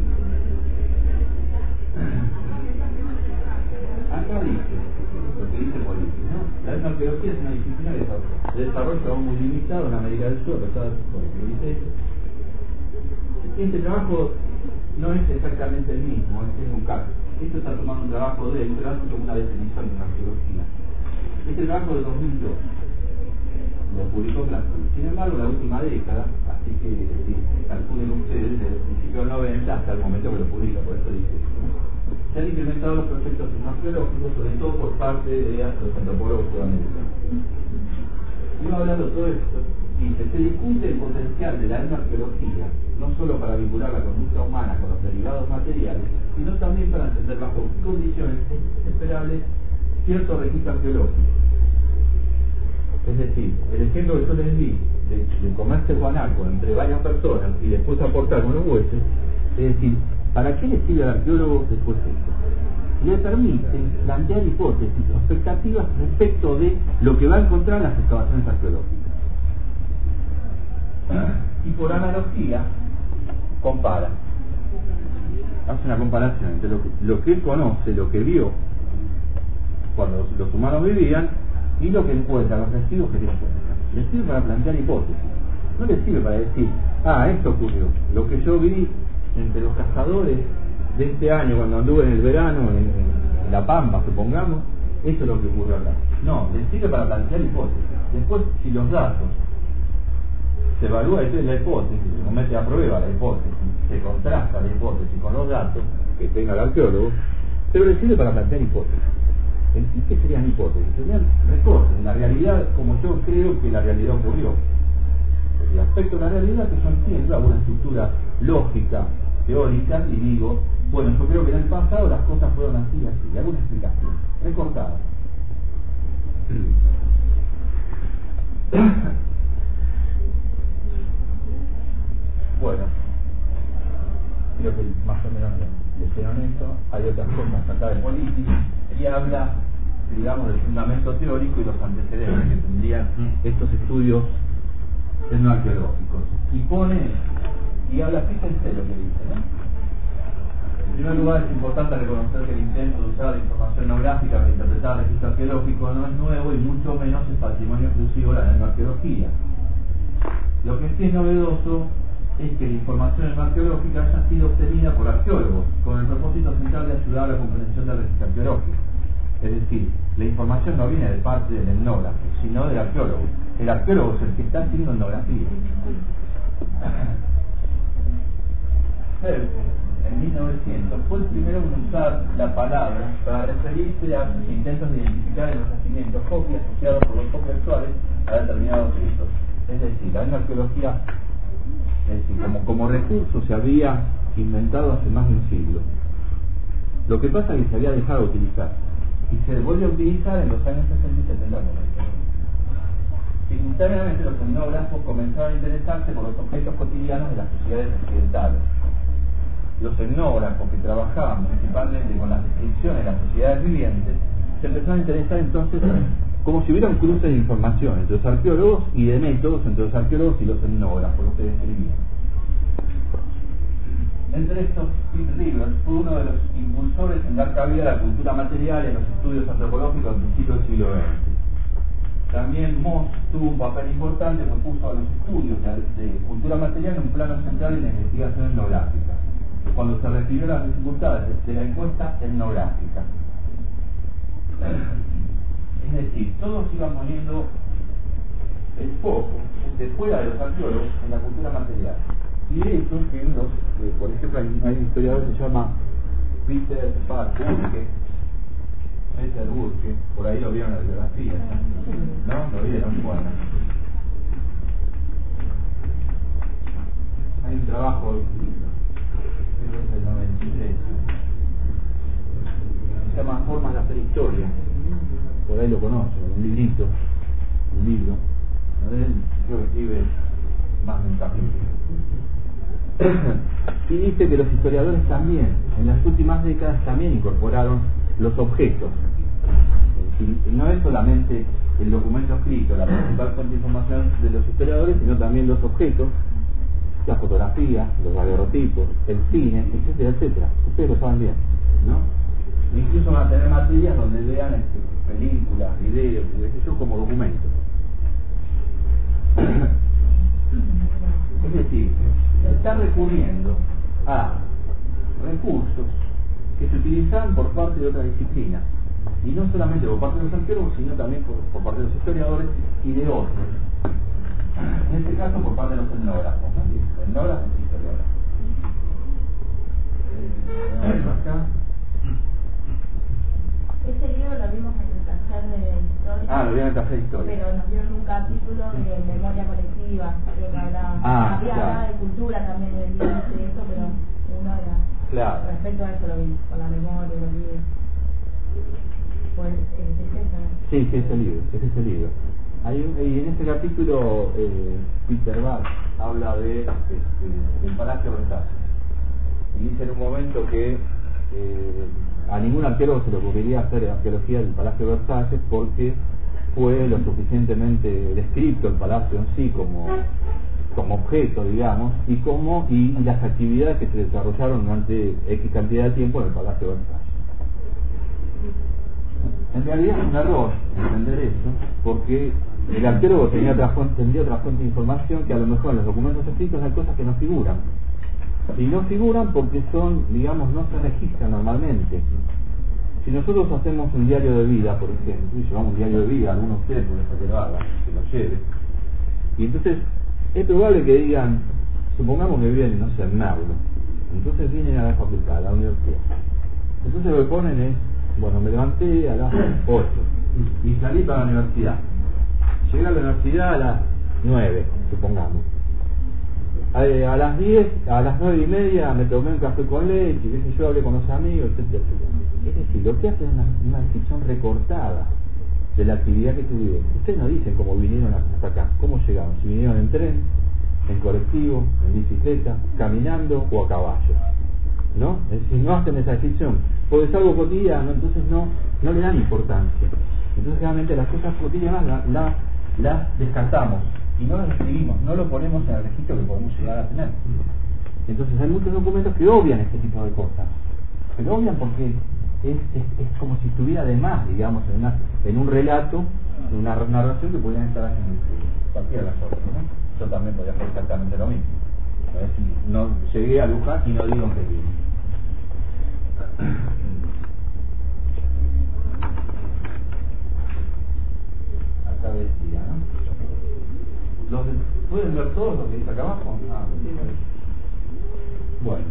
Speaker 2: Acá dice, lo que dice Politi, ¿no? La etnoarqueología es una disciplina de desarrollo muy limitado en América del Sur, ¿sabes? Lo dice eso. Este trabajo no es exactamente el mismo, es un caso. Esto está tomando un trabajo de él, pero hace como una definición de una arqueología. Este trabajo de dos mil dos lo publicó Platón. Sin embargo, la última década, así que sí, calculen ustedes desde el principio del noventa hasta el momento que lo publica, por eso dice esto, ¿no? Se han incrementado los proyectos etnoarqueológicos, sobre todo por parte de los antropólogos sudamericanos. Iba hablando de todo esto, dice, se discute el potencial de la etnoarqueología, no solo para vincular la conducta humana con los derivados materiales, sino también para entender bajo qué condiciones es esperable cierto registro arqueológico. Es decir, el ejemplo que yo les di de, de comerse guanaco entre varias personas y después aportar con los huesos, es decir, ¿para qué le sirve al arqueólogo después esto? Le permite plantear hipótesis o expectativas respecto de lo que va a encontrar en las excavaciones arqueológicas. Y por analogía, compara. Hace una comparación entre lo que, lo que él conoce, lo que vio cuando los, los humanos vivían, y lo que encuentra, los residuos que le encuentra. Le sirve para plantear hipótesis. No le sirve para decir, ah, esto ocurrió. Lo que yo vi entre los cazadores de este año, cuando anduve en el verano, en, en La Pampa, supongamos, eso es lo que ocurrió acá. No, le sirve para plantear hipótesis. Después, si los datos se evalúa entonces la hipótesis, se somete a prueba la hipótesis, se contrasta la hipótesis con los datos que tenga el arqueólogo, pero le sirve para plantear hipótesis. ¿Y qué serían hipótesis? Serían recortes de la realidad como yo creo que la realidad ocurrió. El aspecto de la realidad que yo entiendo, hago una estructura lógica, teórica, y digo, bueno, yo creo que en el pasado las cosas fueron así y así, y hago una explicación recortada. Bueno, creo que más o menos les quedan esto. digamos, del fundamento teórico y los antecedentes que tendrían estos estudios etnoarqueológicos. Y pone, y habla, fíjense lo que dice, ¿no? En primer lugar, es importante reconocer que el intento de usar la información etnográfica para interpretar el registro arqueológico no es nuevo y mucho menos es patrimonio exclusivo de la etnoarqueología. Lo que sí es novedoso es que la información etnoarqueológica haya sido obtenida por arqueólogos, con el propósito central de ayudar a la comprensión del registro arqueológico. Es decir, la información no viene de parte del etnógrafo, sino del arqueólogo. El arqueólogo es el que está haciendo etnografía. En mil novecientos fue el primero en usar la palabra para referirse a sus intentos de identificar en los yacimientos copias asociados por los copias actuales a determinados ritos. Es decir, la etnoarqueología, es decir, como, como recurso se había inventado hace más de un siglo. Lo que pasa es que se había dejado de utilizar y se vuelve a utilizar en los años sesenta y setenta. Simultáneamente los etnógrafos comenzaron a interesarse por los objetos cotidianos de las sociedades occidentales. Los etnógrafos que trabajaban principalmente con las descripciones de las sociedades vivientes se empezaron a interesar entonces como si hubiera un cruce de información entre los arqueólogos y de métodos entre los arqueólogos y los etnógrafos, los que describían. Entre estos, Pete Rivers fue uno de los impulsores en dar cabida a la cultura material en los estudios antropológicos al principio del siglo veinte. También Moss tuvo un papel importante que puso a los estudios de, de cultura material en un plano central en la investigación etnográfica, cuando se refirió a las dificultades de la encuesta etnográfica. Es decir, todos iban poniendo el foco de fuera de los arqueólogos en la cultura material. Y de eso que los, eh, por ejemplo, hay, hay un historiador que se llama Peter Burke, Peter Burke, por ahí lo vieron en la biografía, ¿no? Lo vieron, bueno. Hay un trabajo del noventa y tres, se llama Formas de hacer historia, por ahí lo conocen, un librito, un libro, creo que escribe más de un capítulo. Y dice que los historiadores también, en las últimas décadas, también incorporaron los objetos. Y no es solamente el documento escrito, la principal fuente de información de los historiadores, sino también los objetos, la fotografía, los daguerrotipos, el cine, etcétera, etcétera. Ustedes lo saben bien, ¿no? Incluso van a tener materias donde vean este, películas, videos, eso como documentos. Es decir, se está recurriendo a recursos que se utilizan por parte de otras disciplinas, y no solamente por parte de los arqueólogos, sino también por, por parte de los historiadores y de otros. En este caso por parte de los etnógrafos, ¿no? Etnógrafos y historiadores. Eh, acá.
Speaker 4: Este libro lo vimos en el taller de historia.
Speaker 2: Ah, lo vieron en el taller de historia.
Speaker 4: Pero nos dieron un capítulo de memoria colectiva, creo que hablaba,
Speaker 2: ah,
Speaker 4: había
Speaker 2: claro.
Speaker 4: hablado de cultura también en el libro de eso, pero uno era
Speaker 2: claro.
Speaker 4: respecto a eso lo vimos, con la memoria, los libros. Pues, es, es esa.
Speaker 2: Sí, sí, ese libro, es ese libro. Hay un, y en este capítulo eh, Peter Burke habla de este, del Palacio Versalles y dice en un momento que eh, a ningún arqueólogo se le ocurriría hacer arqueología del Palacio Versalles porque fue lo suficientemente descrito el palacio en sí como, como objeto, digamos, y como y, y las actividades que se desarrollaron durante X cantidad de tiempo en el Palacio Versalles. En realidad es un error entender eso, porque el arqueólogo tenía otra fuente, tendría otra fuente de información que a lo mejor en los documentos escritos hay cosas que no figuran. Y no figuran porque son, digamos, no se registran normalmente. Si nosotros hacemos un diario de vida, por ejemplo, y llevamos un diario de vida, algunos de ustedes por eso que lo hagan, que lo lleve, y entonces es probable que digan, supongamos que viven, no sé, en Merlo, entonces vienen a la facultad, a la universidad. Entonces lo que ponen es, bueno, me levanté a las ocho y salí para la universidad. Llegué a la universidad a las nueve, supongamos. A, a las diez, a las nueve y media me tomé un café con leche, qué sé yo, hablé con los amigos, etcétera, etcétera. Es decir, lo que hace es una, una descripción recortada de la actividad que tuvieron. Ustedes no dicen cómo vinieron hasta acá, cómo llegaron, si vinieron en tren, en colectivo, en bicicleta, caminando o a caballo. ¿no? Es decir, no hacen esa descripción, porque es algo cotidiano, entonces no, no le dan importancia. Entonces realmente las cosas cotidianas las la, la descartamos y no las escribimos, no lo ponemos en el registro que podemos llegar a tener. Entonces hay muchos documentos que obvian este tipo de cosas, pero obvian porque es, es, es como si estuviera de más, digamos, en, una, en un relato, en una narración que podrían estar haciendo cualquiera de las otras, ¿no? Yo también podría hacer exactamente lo mismo. A ver si no llegué a Luján y no digo que viene. Acá decía, ¿no? Los de, ¿pueden ver todos lo que dice acá abajo? Ah, bueno.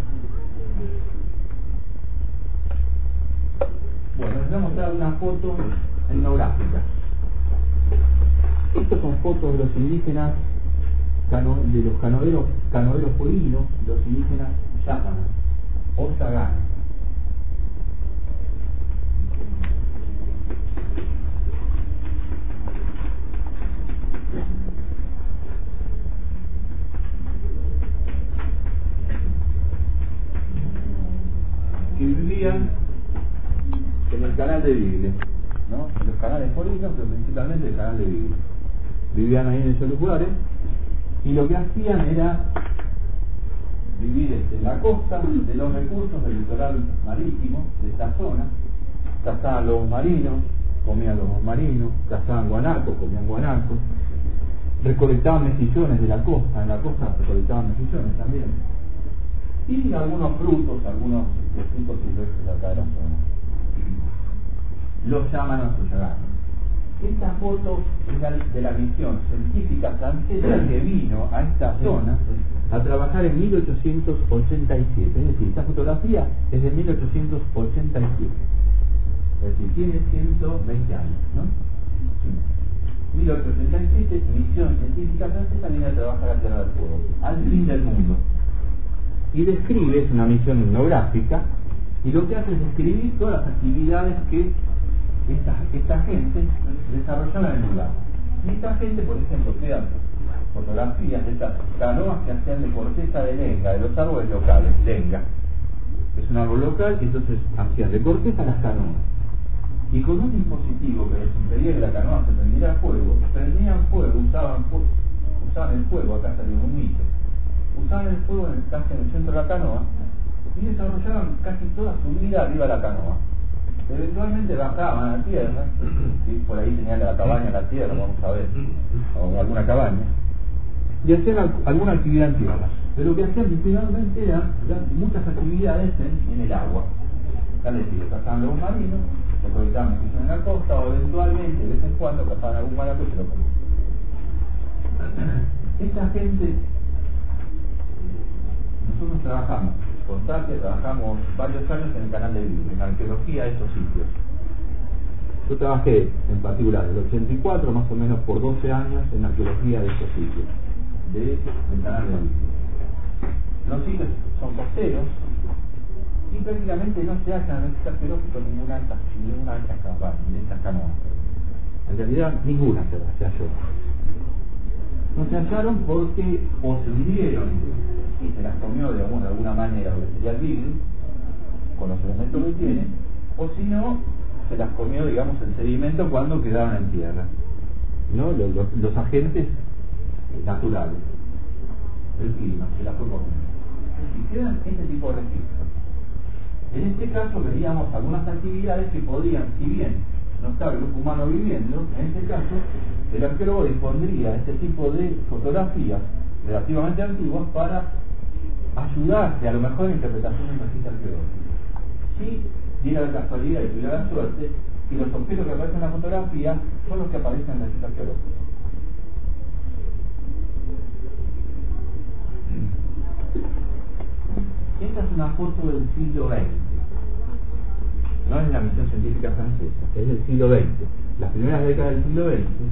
Speaker 2: Bueno, les voy a mostrar una foto etnográfica. Estas son fotos de los indígenas, cano, de los canoeros, canoeros polinos, los indígenas yámanas o zaganes. Que vivían en el canal de Bigle, ¿no? En los canales polinos, pero principalmente el canal de Bigle. Vivían ahí en esos lugares y lo que hacían era vivir este, en la costa de los recursos del litoral marítimo de esta zona. Cazaban lobos marinos, comían lobos marinos, cazaban guanacos, comían guanacos, recolectaban mejillones de la costa, en la costa recolectaban mejillones también, y algunos frutos, algunos este, frutos silvestres de acá de la zona. Los llaman a sus llaganos. Esta foto es la, de la misión científica francesa que vino a esta zona a trabajar en mil ochocientos ochenta y siete. Es decir, esta fotografía es de mil ochocientos ochenta y siete. Es decir, tiene ciento veinte años, ¿no? Sí. mil ochocientos ochenta y siete, misión científica francesa viene a trabajar a Tierra del Fuego, al fin del mundo. Y describe, es una misión etnográfica, y lo que hace es describir todas las actividades que Esta, esta gente desarrollaba en el lugar. Y esta gente, por ejemplo, quedan fotografías de estas canoas que hacían de corteza de lenga, de los árboles locales, lenga. Es un árbol local y entonces hacían de corteza las canoas. Y con un dispositivo que les impedía que la canoa se prendiera fuego, prendían fuego, usaban, fu usaban el fuego, acá salió un mito, usaban el fuego en el, casi en el centro de la canoa y desarrollaban casi toda su vida arriba de la canoa. Eventualmente bajaban a la tierra, ¿sí? Por ahí tenían la cabaña en la tierra, vamos a ver, o alguna cabaña, y hacían al, alguna actividad en tierra. Pero lo que hacían principalmente eran muchas actividades en, en el agua. Es decir, cazaban lobos marinos, recolectaban mejillones en la costa, o eventualmente, de vez en cuando, cazaban algún guanaco y se lo comían. Esta gente, nosotros trabajamos con Tapia, trabajamos varios años en el canal de Bigle, en arqueología de esos sitios. Yo trabajé en particular del ochenta y cuatro más o menos por doce años en arqueología de esos sitios, de, del canal de Bigle. Los sitios son costeros y prácticamente no se hallan en el arqueológico ninguna de estas, ninguna de estas cabañas, de estas canoas. En realidad ninguna se, se halló. No se hallaron porque o se hundieron y se las comió, digamos, de alguna manera lo que sería el Bigle, con los elementos que tiene, o si no, se las comió, digamos, el sedimento cuando quedaban en tierra, ¿no? Los, los, los agentes naturales, el clima, se las fue comiendo. Y quedan este tipo de registros. En este caso veríamos algunas actividades que podrían, si bien no está el grupo humano viviendo, en este caso el arqueólogo dispondría este tipo de fotografías relativamente antiguas para ayudarse a lo mejor en interpretación del registro arqueológico. Si diera la casualidad y tuviera la suerte, y los objetos que aparecen en la fotografía son los que aparecen en el registro arqueológico. Esta es una foto del siglo veinte. No es la misión científica francesa, es del siglo veinte. Las primeras décadas del siglo veinte.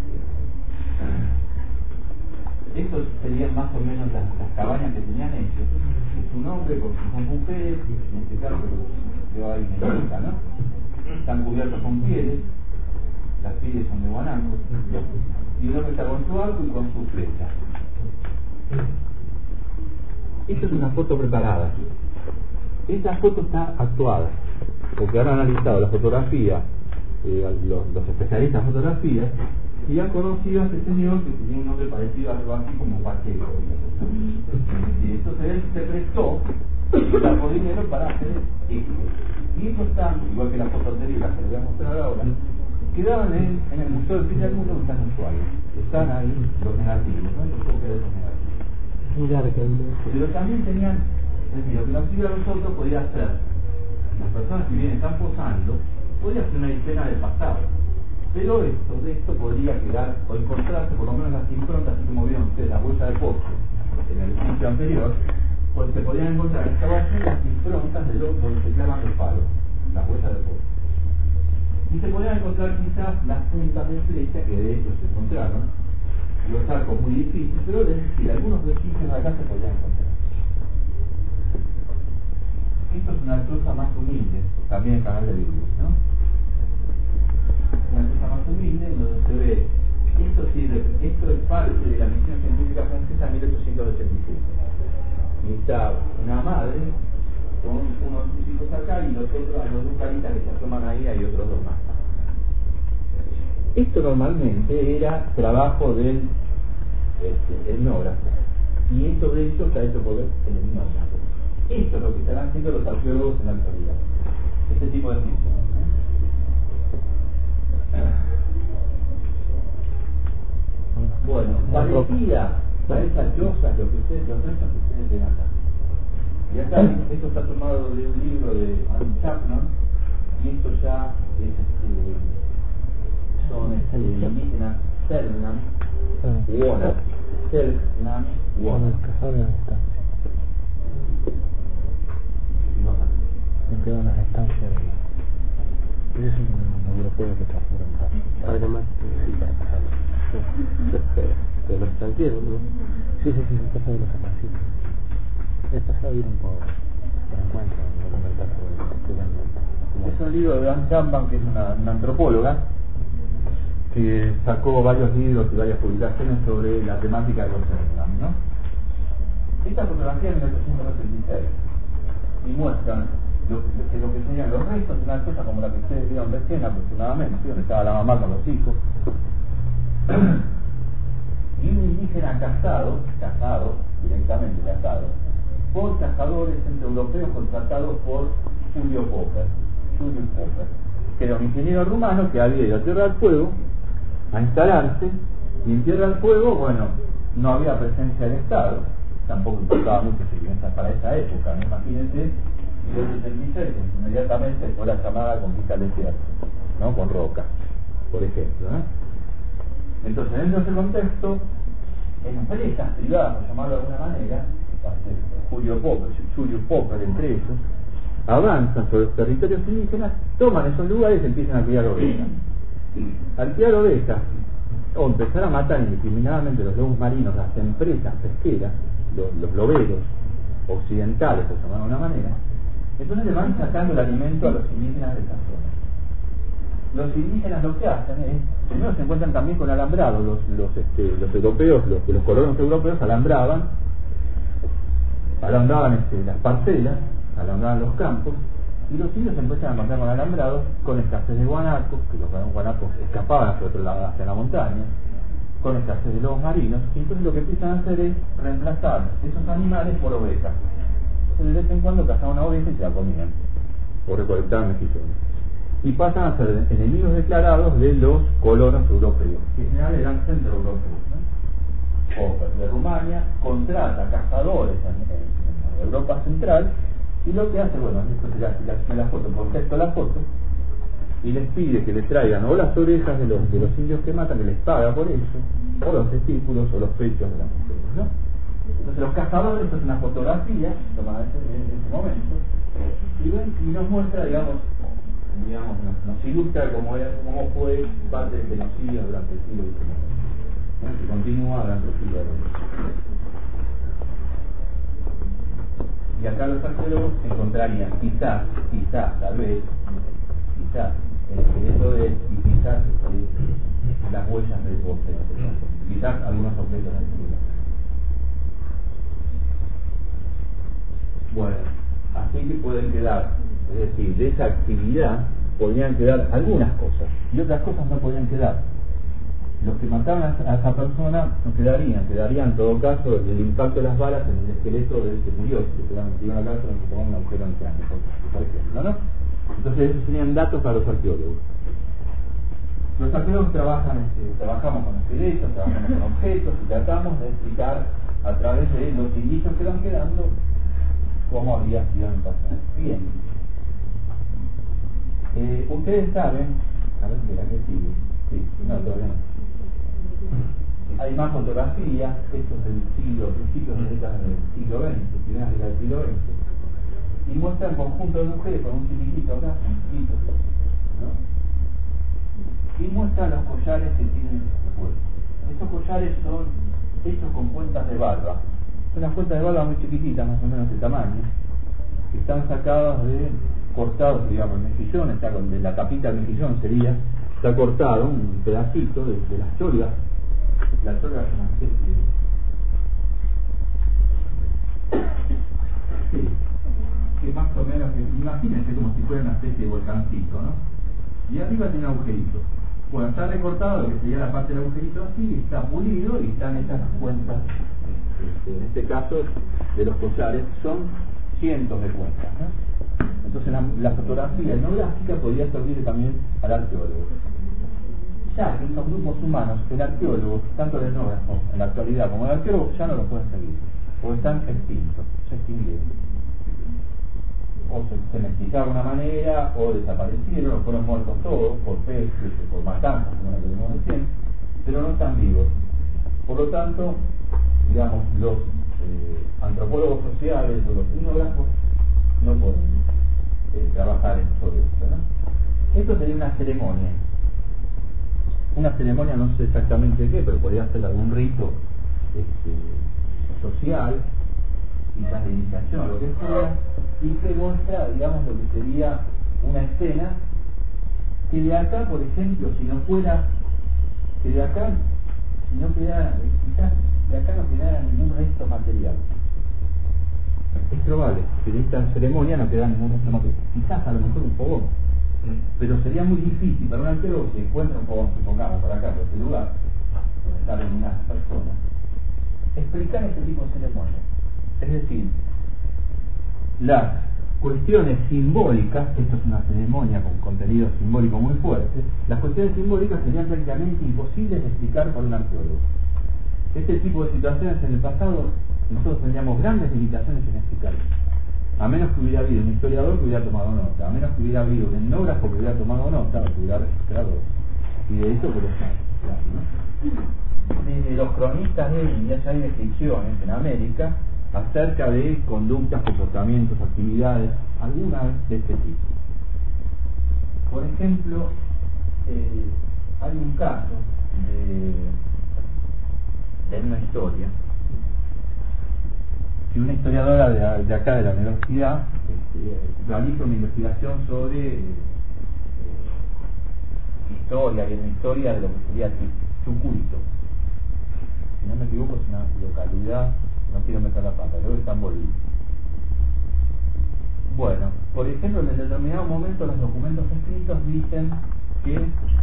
Speaker 2: Estos serían más o menos las, las cabañas que tenían ellos. Es un hombre con sus mujeres, en este caso veo ahí en la ¿no? Están cubiertos con pieles, las pieles son de guanacos, y el hombre está con su arco y con su flecha. Esto es una foto preparada. esta foto está actuada, porque han analizado la fotografía, eh, los, los especialistas en fotografía, y han conocido a este señor que tenía un nombre parecido a algo así como Pacheco. Y entonces él se prestó, sacó dinero para hacer esto. Y estos están, igual que la foto anterior, que les voy a mostrar ahora, quedaban en, en el Museo del Fin del Mundo donde están los usuarios. Están ahí los negativos, ¿no? Los copias de los negativos. Pero también tenían, es decir, lo que nos sirve a nosotros podía ser, las personas que vienen están posando, podría ser una escena del pasado. Pero esto, de esto podría quedar o encontrarse, por lo menos las improntas, así como vieron ustedes la huella de pozo en el sitio anterior, pues se podrían encontrar en esta base las improntas de los donde se clavan el palo, la huella de pozo. Y se podrían encontrar quizás las puntas de flecha que de hecho se encontraron. Los arcos muy difíciles, pero es decir, algunos vestigios de acá se podrían encontrar. Esto es una choza más humilde, también el canal de Biblia, ¿no? Una cosa más humilde donde se ve esto sirve, esto es parte de la misión científica francesa en mil ochocientos ochenta y siete y está una madre con unos hijos acá y los otros, los dos caritas que se asoman ahí, hay otros dos más. Esto normalmente era trabajo del este, etnógrafo, y esto de hecho está hecho por el etnógrafo. Esto es lo que están haciendo los arqueólogos en la actualidad, este tipo de misiones. Bueno, parecida a esas chozas, lo que ustedes, los restos que ustedes ven acá. Y acá, esto está tomado de un libro de Anne Chapman, y esto ya es, este, son este, indígenas Selknam Wonas, Selknam Wonas.
Speaker 1: Los cazadores de estancia. Me quedan las estancias de... Es un europeo que está fuera.
Speaker 5: Algo más, sí, para pasarlo. De los estancieros, ¿no?
Speaker 1: Sí, sí, sí, el caso de los estancieros. El pasado vieron por, por encuentro, en documental sobre...
Speaker 2: Es un libro de Anne Chapman, que es una, una antropóloga, que sacó varios libros y varias publicaciones sobre la temática de los Selknam, ¿no? Esta fotografía es de mil ochocientos ochenta y seis y muestran lo que, lo que serían los restos de una cosa como la que ustedes vieron recién aproximadamente, donde estaba la mamá con los hijos, y un indígena cazado, cazado, directamente cazado, por cazadores centroeuropeos contratados por Julio Popper, Julius Popper, que era un ingeniero rumano que había ido a Tierra del Fuego a instalarse, y en Tierra del Fuego, bueno, no había presencia del Estado, tampoco importaba mucho si piensas para esa época, ¿no? Imagínense, mil ochocientos setenta y seis, inmediatamente fue la llamada conquista del desierto, ¿no? Con Roca, por ejemplo, ¿eh? Entonces, dentro de ese contexto, empresas privadas, por llamarlo de alguna manera, Julio Popper, Julius Popper entre ellos, avanzan sobre los territorios indígenas, toman esos lugares y empiezan a criar ovejas. Al criar ovejas, o empezar a matar indiscriminadamente los lobos marinos, las empresas pesqueras, los, los loberos occidentales, por llamarlo de una manera, entonces le van sacando el alimento a los indígenas de esa zona. Los indígenas lo que hacen es, primero se encuentran también con alambrados, los, los, este, los europeos, los, los colonos europeos alambraban, alambraban este, las parcelas, alambraban los campos, y los indios se empiezan a encontrar con alambrados, con escasez de guanacos, que los guanacos escapaban hacia otro lado, hacia la montaña, con escasez de lobos marinos, y entonces lo que empiezan a hacer es reemplazar esos animales por ovejas. Entonces de vez en cuando cazaban una oveja y se la comían, o recolectaban mejillones. Y pasan a ser enemigos declarados de los colonos europeos, que en general eran centroeuropeos, ¿no? Popper de Rumania contrata cazadores en, en, en Europa Central, y lo que hace, bueno, esto sería la, la foto, por texto la foto, y les pide que le traigan o las orejas de los, de los indios que matan, que les paga por eso, o los testículos o los pechos de las mujeres, ¿no? Entonces los cazadores, esto es una fotografía tomada en ese momento, y, ven, y nos muestra, digamos, digamos nos, nos ilustra cómo, era, cómo fue parte del genocidio durante el siglo diecinueve, ¿no? Que continúa durante el siglo veinte. Y acá los arqueólogos encontrarían quizás, quizás, tal vez, quizás el esqueleto de él y quizás eh, las huellas del bosque, quizás algunos objetos del siglo. Bueno, Así que pueden quedar, es decir, de esa actividad podrían quedar algunas cosas y otras cosas no podían quedar. Los que mataban a esa persona no quedarían, quedaría en todo caso el impacto de las balas en el esqueleto del que murió, que se metió en la cabeza y se ponga un agujero en el cráneo, por ejemplo, ¿no? Entonces esos serían datos para los arqueólogos. Los arqueólogos trabajan, este, trabajamos con esqueletos, trabajamos con objetos y tratamos de explicar a través de los indicios que van quedando cómo habría sido en el pasado. Bien. Eh, ustedes saben, a ver si la que sigue, sí, no, todavía no. Hay más fotografías, esto es del siglo, principios de décadas del siglo veinte, finales del siglo veinte, y muestran conjunto de mujeres con un chiquitito acá, un chiquito, ¿no? Y muestran los collares que tienen puestos. Estos collares son hechos con cuentas de barba. Son unas cuentas de barba muy chiquititas, más o menos de tamaño, que están sacadas de, cortados, digamos, el mejillón, está con, de la capita del mejillón sería, está cortado un pedacito de, de las cholgas. La cholga es una especie de... Sí, que más o menos, imagínense como si fuera una especie de volcancito, ¿no? Y arriba tiene un agujerito. Bueno, está recortado, lo que sería la parte del agujerito así, está pulido y están hechas las cuentas, este, en este caso, de los collares, son cientos de cuentas, ¿no? Entonces la, la fotografía etnográfica podría servir también al arqueólogo. Ya en los grupos humanos, el arqueólogo, tanto el etnógrafo en la actualidad como el arqueólogo, ya no lo pueden seguir, porque están extintos, se extinguieron. O se, se mestizaron de alguna manera, o desaparecieron, o fueron muertos todos, por pestes, por matanzas, como lo vimos recién, pero no están vivos. Por lo tanto, digamos, los eh, antropólogos sociales o los etnógrafos no pueden eh, trabajar sobre esto, ¿no? Esto sería una ceremonia. Una ceremonia, no sé exactamente qué, pero podría ser algún rito este, social, quizás de iniciación, lo que fuera, y que muestra, digamos, lo que sería una escena que de acá, por ejemplo, si no fuera, que de acá, si no quedara, quizás de acá no quedara ningún resto material. Es probable que de esta ceremonia no quedara ningún resto material, quizás a lo mejor un fogón, pero sería muy difícil para un arqueólogo si encuentra un fogón, supongamos, por acá, por este lugar, donde salen unas personas, explicar este tipo de ceremonia. Es decir, las cuestiones simbólicas, esto es una ceremonia con contenido simbólico muy fuerte, las cuestiones simbólicas serían prácticamente imposibles de explicar por un arqueólogo. Este tipo de situaciones en el pasado, nosotros tendríamos grandes limitaciones en explicar. A menos que hubiera habido un historiador que hubiera tomado nota, a menos que hubiera habido un etnógrafo que hubiera tomado nota, o que hubiera registrado. Y de eso por eso, claro, ¿no? De los cronistas de Indias hay descripciones en América acerca de conductas, comportamientos, actividades, algunas de este tipo. Por ejemplo, eh, hay un caso de, de una historia que una historiadora de, de acá de la universidad este, realiza una investigación sobre eh, historia, y una historia de lo que sería Chucuito. Si no me equivoco es una localidad, no quiero meter la pata, creo que está en Bolivia. Bueno, por ejemplo, en determinado momento los documentos escritos dicen que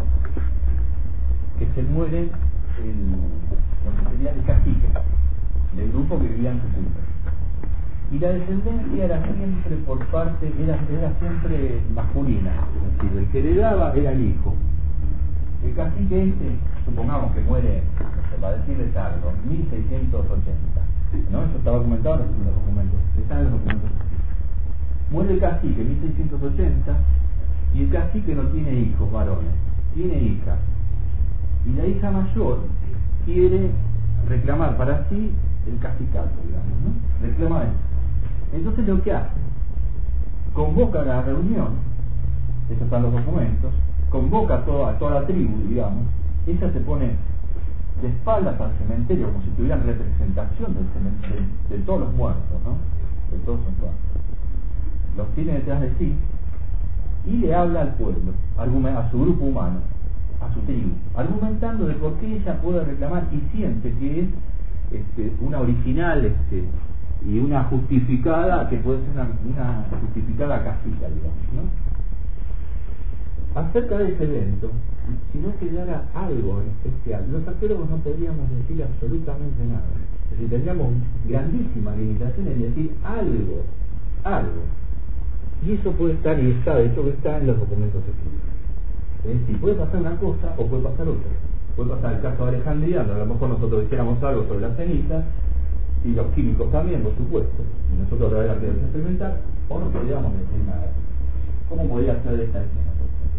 Speaker 2: que se muere el, lo que sería el cacique del grupo que vivía en Chucuito. Y la descendencia era siempre por parte, era, era siempre masculina, es decir, el que heredaba era el hijo. El cacique este, supongamos que muere, no sé, para decirles algo, mil seiscientos ochenta, ¿no? Eso está documentado en los documentos, están en los documentos. Muere el cacique en mil seiscientos ochenta y el cacique no tiene hijos varones, tiene hijas. Y la hija mayor quiere reclamar para sí el cacicato, digamos, ¿no? Reclama eso. Entonces lo que hace, convoca a la reunión, estos están los documentos, convoca a toda, a toda la tribu, digamos, ella se pone de espaldas al cementerio como si tuvieran representación del cementerio, de, de todos los muertos, ¿no? De todos los muertos. Los tiene detrás de sí y le habla al pueblo, a su grupo humano, a su tribu, argumentando de por qué ella puede reclamar y siente que es este, una original este, y una justificada, que puede ser una, una justificada casita, digamos, ¿no? Acerca de ese evento, si no quedara algo en especial, los arqueólogos no podríamos decir absolutamente nada. Es decir, tendríamos grandísimas limitaciones en decir algo, algo. Y eso puede estar, y está, de hecho que está en los documentos escritos. Es decir, puede pasar una cosa o puede pasar otra. Puede pasar el caso de Alejandría, donde a lo mejor nosotros dijéramos algo sobre las cenizas, y los químicos también, por supuesto, y nosotros la verdad debemos experimentar, o no podríamos decir nada. ¿Cómo podría ser de esta escena?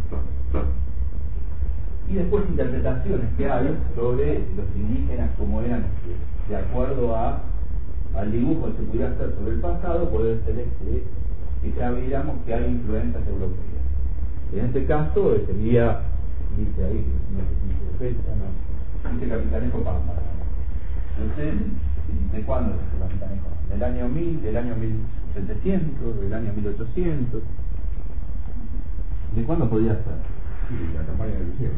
Speaker 2: Y después interpretaciones que hay sobre los indígenas, como eran, de acuerdo a al dibujo que se pudiera hacer sobre el pasado, puede ser este, que ya viéramos que hay influencias europeas. En este caso sería, dice ahí, no sé si se fecha, no, dice Capitanejo Pampa. Entonces, ¿de cuándo es el Capitanejo? ¿Del año mil, del año mil setecientos, del año mil ochocientos? ¿De cuándo podría ser?
Speaker 6: Sí, la campaña del cielo.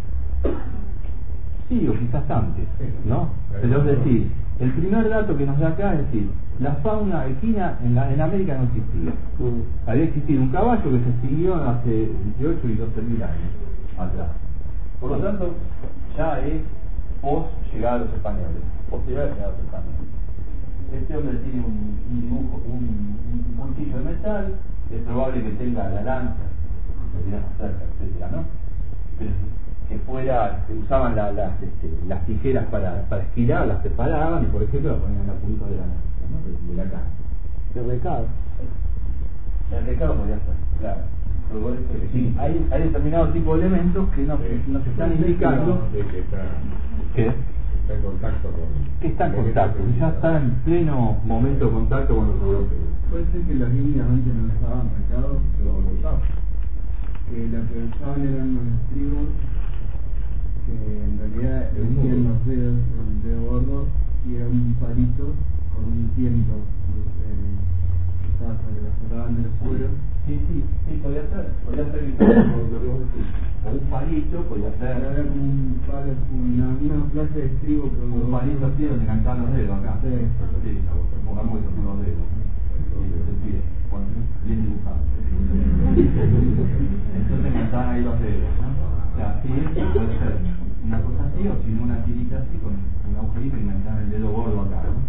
Speaker 2: Sí, o quizás antes, ¿no? Pero es decir, el primer dato que nos da acá es decir, la fauna equina en, la, en América no existía. Mm. Había existido un caballo que se extinguió hace dieciocho y doce mil años atrás. Por lo tanto, ya es post llegada de los españoles, posterior a la llegada de los españoles. Este hombre tiene un, un dibujo, un, un puntillo de metal, es probable que tenga la lanza, más cerca, etcétera, ¿no? Pero que fuera, que usaban la, las, este, las tijeras para, para esquilar, las separaban y por ejemplo las ponían en la punta de la lanza, ¿no? De, de la caja.
Speaker 1: El recado.
Speaker 2: El recado podría ser, claro. Sí, hay, hay determinados tipos de elementos que nos, nos están indicando
Speaker 6: de que está,
Speaker 2: ¿qué?
Speaker 6: está en contacto con...
Speaker 2: Que está en contacto, que ya está en pleno momento de contacto con los europeos.
Speaker 3: Puede ser que las líneas antes no estaban marcados, pero lo usaban. Que lo que usaban eran los estribos, que en realidad elegían los dedos, el dedo gordo, y era un palito con un tiento eh, que estaba sobre la cerraban de los cueros.
Speaker 2: Sí, sí, sí, podría ser, podría ser o un palito, podría ser.
Speaker 3: Era como un palo, una, una clase de estribo, pero
Speaker 2: un palito así donde cantaban los dedos acá.
Speaker 3: Sí,
Speaker 2: sí, pongamos eso con los dedos. Bien dibujado. Entonces cantaban ahí los dedos, ¿no? O sea, sí, puede ser una cosa así, o si no una tirita así con un agujerito y cantaban el dedo gordo acá, ¿no?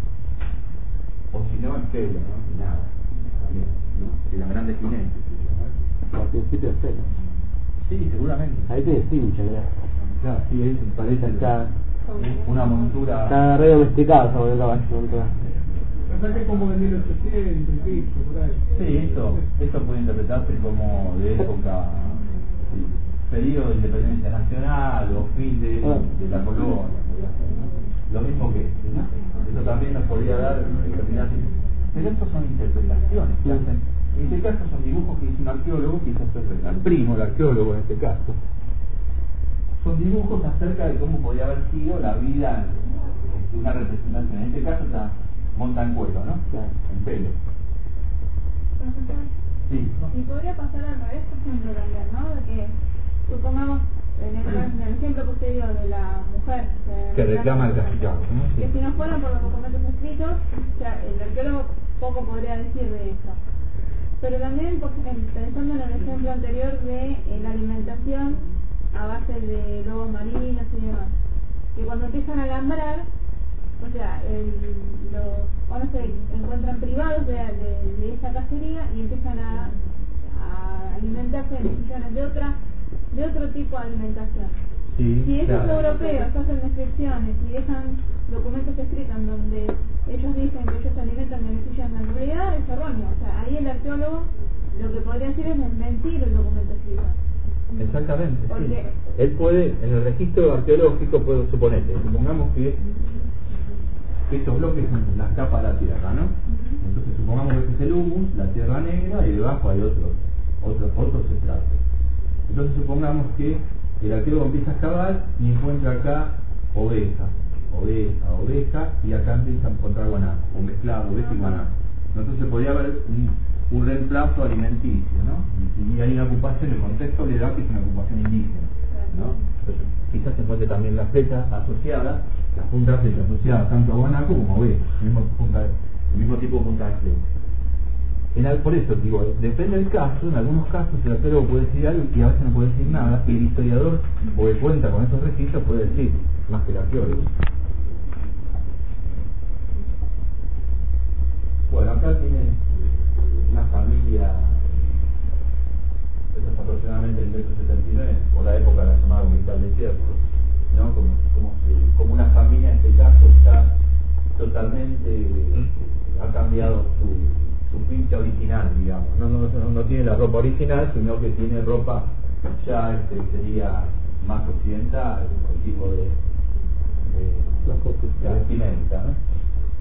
Speaker 2: O si no, el pelo, ¿no? Y nada, también, ¿no? Y las grandes jinetes.
Speaker 1: Al principio es pelo.
Speaker 2: Sí, seguramente.
Speaker 1: Ahí tiene cincha, ¿verdad?
Speaker 2: Claro, sí, ahí parece
Speaker 1: está,
Speaker 2: una montura.
Speaker 1: está re domesticado sobre el caballo, montura.
Speaker 3: Aparte como en mil ochocientos y pico, por ahí.
Speaker 2: Sí, esto, esto puede interpretarse como de época, sí, periodo de independencia nacional o fin de, de la colonia, ¿no? Lo mismo que este, ¿no? Esto también nos podría dar determinadas. Pero estos son interpretaciones que hacen. En este caso son dibujos que hizo un arqueólogo, quizás el primo, el arqueólogo en este caso. Son dibujos acerca de cómo podría haber sido la vida, una representación. En este caso está monta en cuero, ¿no? Claro, en pelo.
Speaker 7: Profesor,
Speaker 2: sí.
Speaker 7: Y podría pasar al revés, por ejemplo, también, ¿no? De que, supongamos, en el, en el ejemplo que usted dio de la mujer que,
Speaker 2: que reclama el castigado, ¿no? Sí.
Speaker 7: Que si no fueran por los documentos escritos, o sea, el arqueólogo poco podría decir de eso. Pero también, pues, pensando en el ejemplo anterior de eh, la alimentación a base de lobos marinos y demás, que cuando empiezan a alambrar, o sea, el, los cuando se encuentran privados de, de, de esa cacería y empiezan a, a alimentarse de decisiones de otra de otro tipo de alimentación.
Speaker 2: Sí,
Speaker 7: si esos
Speaker 2: claro.
Speaker 7: europeos hacen descripciones y dejan documentos escritos en donde ellos dicen que ellos se alimentan de beneficios, en realidad es erróneo. O sea, ahí el arqueólogo lo que podría hacer es desmentir el documento escrito.
Speaker 2: Exactamente,
Speaker 7: Porque
Speaker 2: sí. Él puede, en el registro arqueológico, puede suponerte, supongamos que estos bloques son las capas de la tierra, ¿no? Uh-huh. Entonces supongamos que este es el humus, la tierra negra, y debajo hay otros, otros, otros estratos. Entonces supongamos que el arqueólogo empieza a excavar y encuentra acá oveja, oveja, oveja, y acá empieza a encontrar guanaco, o mezclado, oveja y guanaco. Entonces podría haber un, un reemplazo alimenticio, ¿no? Y, y hay una ocupación, el contexto le da que es una ocupación indígena, ¿no? Entonces quizás se encuentre también la flecha asociada, las puntas de flecha asociadas tanto a guanaco como a oveja, mismo punta de, el mismo tipo de punta de flecha. En al, por eso digo, depende del caso, en algunos casos el arqueólogo puede decir algo y a veces no puede decir nada, y el historiador, o que cuenta con esos registros, puede decir más que el arqueólogo. Bueno, acá tienen una familia, esto es aproximadamente el metro setenta y nueve, por la época la llamada Comunidad del Desierto, ¿no? Como, como, si, como una familia en este caso está totalmente, ha cambiado su, su pinta original, digamos, no, no, no, no tiene la ropa original, sino que tiene ropa ya este, sería más occidental, el tipo de, de, de vestimenta, ¿no?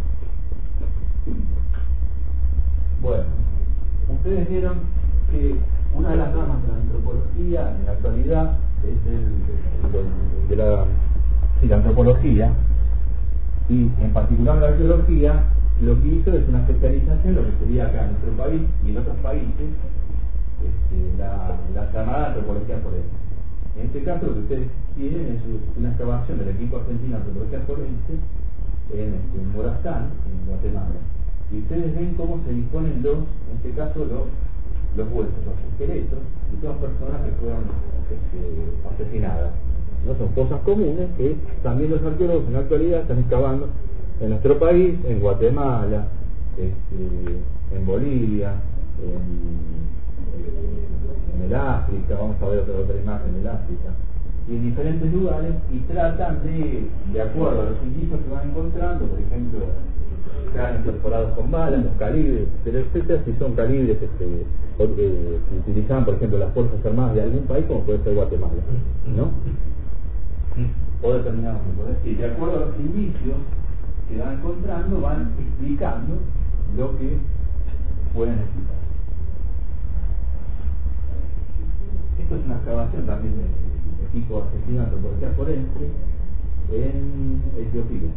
Speaker 2: Bueno, ustedes vieron que una de las ramas de la antropología en la actualidad es el, el de la, sí, la antropología, y en particular la arqueología lo que hizo es una especialización, lo que sería acá en nuestro país y en otros países, este, la, la llamada antropología forense. En este caso lo que ustedes tienen es una excavación del equipo argentino de antropología forense en, en Morazán, en Guatemala. Y ustedes ven cómo se disponen los, en este caso los, los huesos, los esqueletos de todas personas que fueron este, asesinadas. ¿No? Son fosas comunes que también los arqueólogos en la actualidad están excavando en nuestro país, en Guatemala, este, en Bolivia, en, en el África, vamos a ver otra, otra imagen del África, y en diferentes lugares, y tratan de, de acuerdo a los indicios que van encontrando, por ejemplo, cráneos perforados con balas, los calibres, pero etcétera, si son calibres este, eh, que utilizaban, por ejemplo, las Fuerzas Armadas de algún país, como puede ser Guatemala, ¿no? O determinados grupos. Es decir, de acuerdo a los indicios que van encontrando, van explicando lo que pueden explicar. Esto es una excavación también de, de equipo argentino de antropología forense en Etiopía.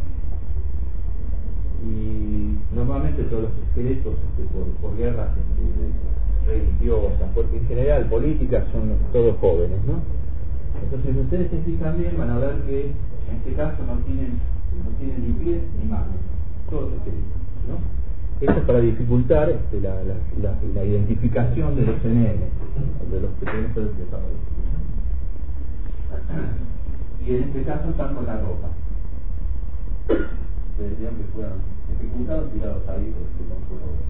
Speaker 2: Y normalmente todos los esqueletos este, por, por guerras este, religiosas, porque en general políticas, son todos jóvenes, ¿no? Entonces, si ustedes se fijan bien, van a ver que en este caso no tienen, no tienen ni pies ni manos, todos esqueletos, ¿no? Esto es para dificultar este, la, la, la, la identificación de los N N, de los que tienen todo el desarrollo. Y en este caso están con la ropa. Se decían que fueron ejecutados y tirados ahí con su ropa.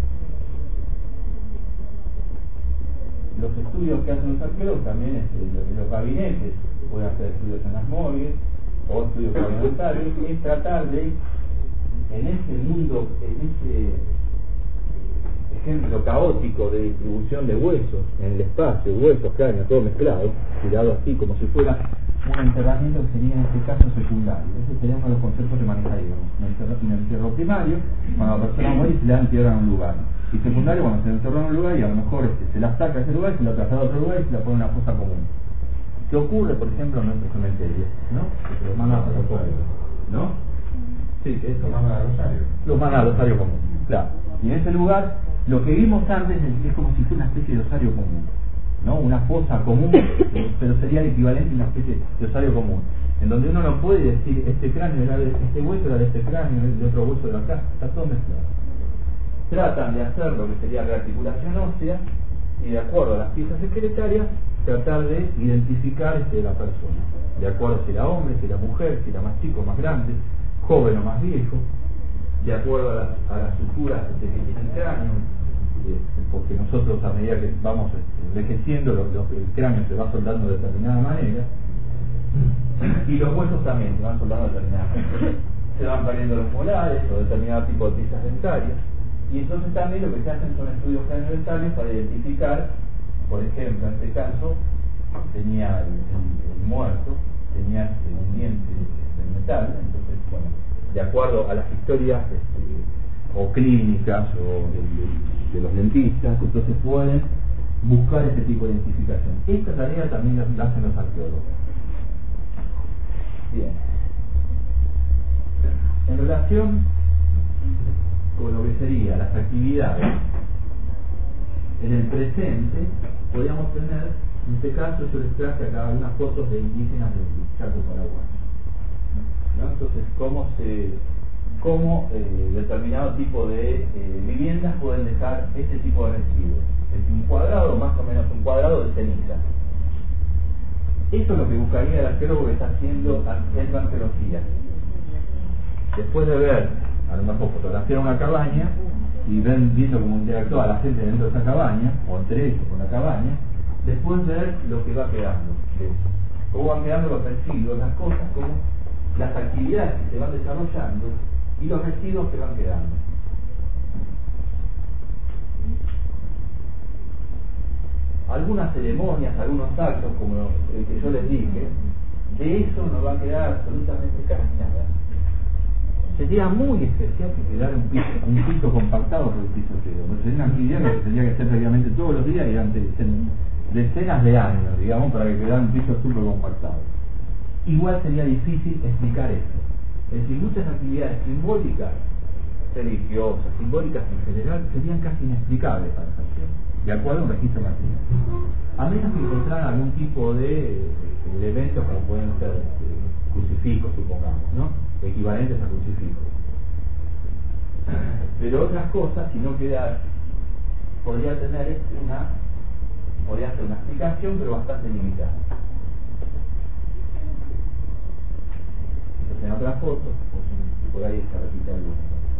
Speaker 2: Los estudios que hacen los arqueólogos también es en los gabinetes, pueden hacer estudios en las morgues o estudios fundamentales, es tratar de, en ese mundo, en ese ejemplo caótico de distribución de huesos en el espacio, huesos, cráneos, todo mezclado, tirado así como si fuera un enterramiento que sería en este caso secundario. Ese sería uno de los conceptos que manejaríamos. En el entierro primario, cuando la persona muere se le da entierro en un lugar. Y secundario, cuando se le enterró en un lugar y a lo mejor este, se la saca a ese lugar y se la traslada a otro lugar y se la pone en una fosa común. ¿Qué ocurre, por ejemplo, en nuestros cementerios? ¿No? Que se los manda a los pobres, ¿no? Sí, que eso.
Speaker 6: Lo manda a Rosario.
Speaker 2: Lo manda a Rosario común, claro. Y en ese lugar, lo que vimos antes es, es como si fuera una especie de osario común, ¿no? Una fosa común, pero sería el equivalente a una especie de osario común, en donde uno no puede decir este cráneo era de este hueso, era de este cráneo, de otro hueso de acá, está todo mezclado. Tratan de hacer lo que sería rearticulación ósea y de acuerdo a las piezas esqueletarias tratar de identificar este, la persona, de acuerdo si era hombre, si era mujer, si era más chico, más grande, joven o más viejo, de acuerdo a las, a las suturas este, que tiene el cráneo, eh, porque nosotros a medida que vamos este, envejeciendo lo, lo, el cráneo se va soldando de determinada manera y los huesos también se van soldando de determinada manera, se van perdiendo los molares o determinado tipo de piezas dentarias. Y entonces también lo que se hacen son estudios craneodentales para identificar, por ejemplo, en este caso, tenía el, el, el muerto, tenía este, un diente de metal, entonces, bueno, de acuerdo a las historias este, o clínicas o de, de, de los dentistas, entonces pueden buscar ese tipo de identificación. Esta tarea también la hacen los arqueólogos. Bien. En relación con lo que sería las actividades en el presente, podríamos tener, en este caso yo les traje acá algunas fotos de indígenas del Chaco paraguayo, ¿no? Entonces, cómo se cómo eh, determinado tipo de eh, viviendas pueden dejar este tipo de residuos. Es un cuadrado, más o menos un cuadrado de ceniza. Eso es lo que buscaría el arqueólogo que está haciendo etnoarqueología. Después de ver, a lo mejor fotografiar una cabaña y ver, viendo cómo interactúa la gente dentro de esa cabaña, o entre ellos con la cabaña, después ver lo que va quedando, cómo van quedando los residuos, las cosas, cómo las actividades que se van desarrollando y los residuos que van quedando. Algunas ceremonias, algunos actos, como el que yo les dije, de eso no va a quedar absolutamente casi nada. Sería muy especial que quedara un piso, un piso compactado por el piso frío, porque sería una actividad que tendría que hacer prácticamente todos los días y durante decenas de años, digamos, para que quedara un piso súper compactado. Igual sería difícil explicar eso. Es decir, muchas actividades simbólicas, religiosas, simbólicas en general, serían casi inexplicables para esa gente, de acuerdo a un registro material. A menos que encontraran algún tipo de elementos como pueden ser eh, crucifijos, supongamos, ¿no? Equivalentes a crucifijos. Pero otras cosas, si no queda, podría tener una, podría ser una explicación, pero bastante limitada. Entonces, en otras fotos, pues, por ahí se repite algo.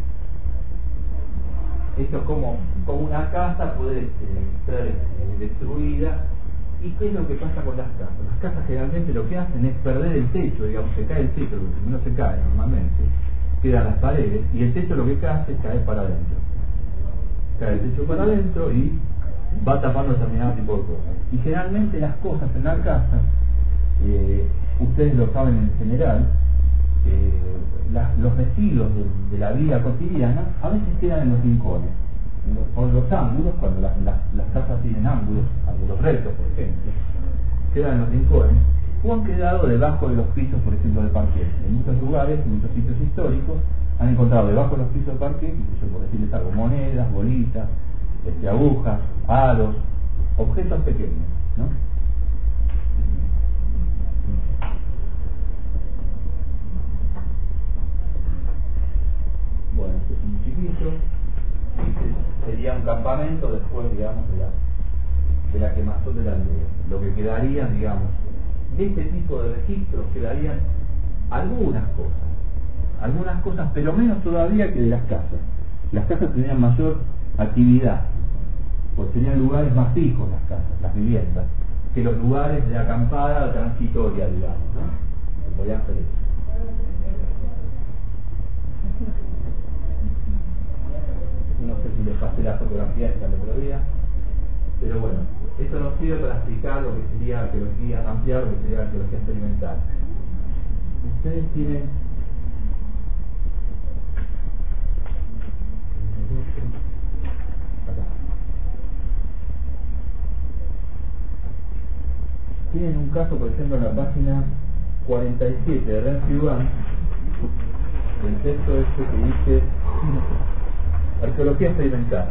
Speaker 2: Esto es como, como una casa puede eh, ser eh, destruida. ¿Y qué es lo que pasa con las casas? Las casas generalmente lo que hacen es perder el techo, digamos, se cae el techo, lo que no se cae normalmente, quedan las paredes, y el techo lo que hace es caer para adentro. Cae el techo para adentro y va tapando determinado tipo de cosas. Y generalmente las cosas en la casa, eh, ustedes lo saben en general, eh, la, los residuos de, de la vida cotidiana a veces quedan en los rincones, en los, por los ángulos, cuando las, las, las casas tienen ángulos, ángulos rectos por ejemplo, quedan en los rincones, o han quedado debajo de los pisos, por ejemplo, de parquet. En muchos lugares, en muchos sitios históricos, han encontrado debajo de los pisos de parquet, por decirles algo, monedas, bolitas, este, agujas, aros, objetos pequeños, ¿no? Bueno, este es un chiquito, este sería un campamento después, digamos, de la, de la quemazón de la aldea. Lo que quedaría, digamos, de este tipo de registros quedarían algunas cosas, algunas cosas, pero menos todavía que de las casas. Las casas tenían mayor actividad, pues tenían lugares más fijos las casas, las viviendas, que los lugares de acampada transitoria, digamos, ¿no? Se podían hacer eso. No sé si les pasé la fotografía esta el otro día, pero bueno, esto nos sirve para explicar lo que sería arqueología, ampliar lo que sería arqueología experimental. Ustedes tienen acá. Tienen un caso, por ejemplo, en la página cuarenta y siete de Renfe Iván, el texto este que dice arqueología experimental.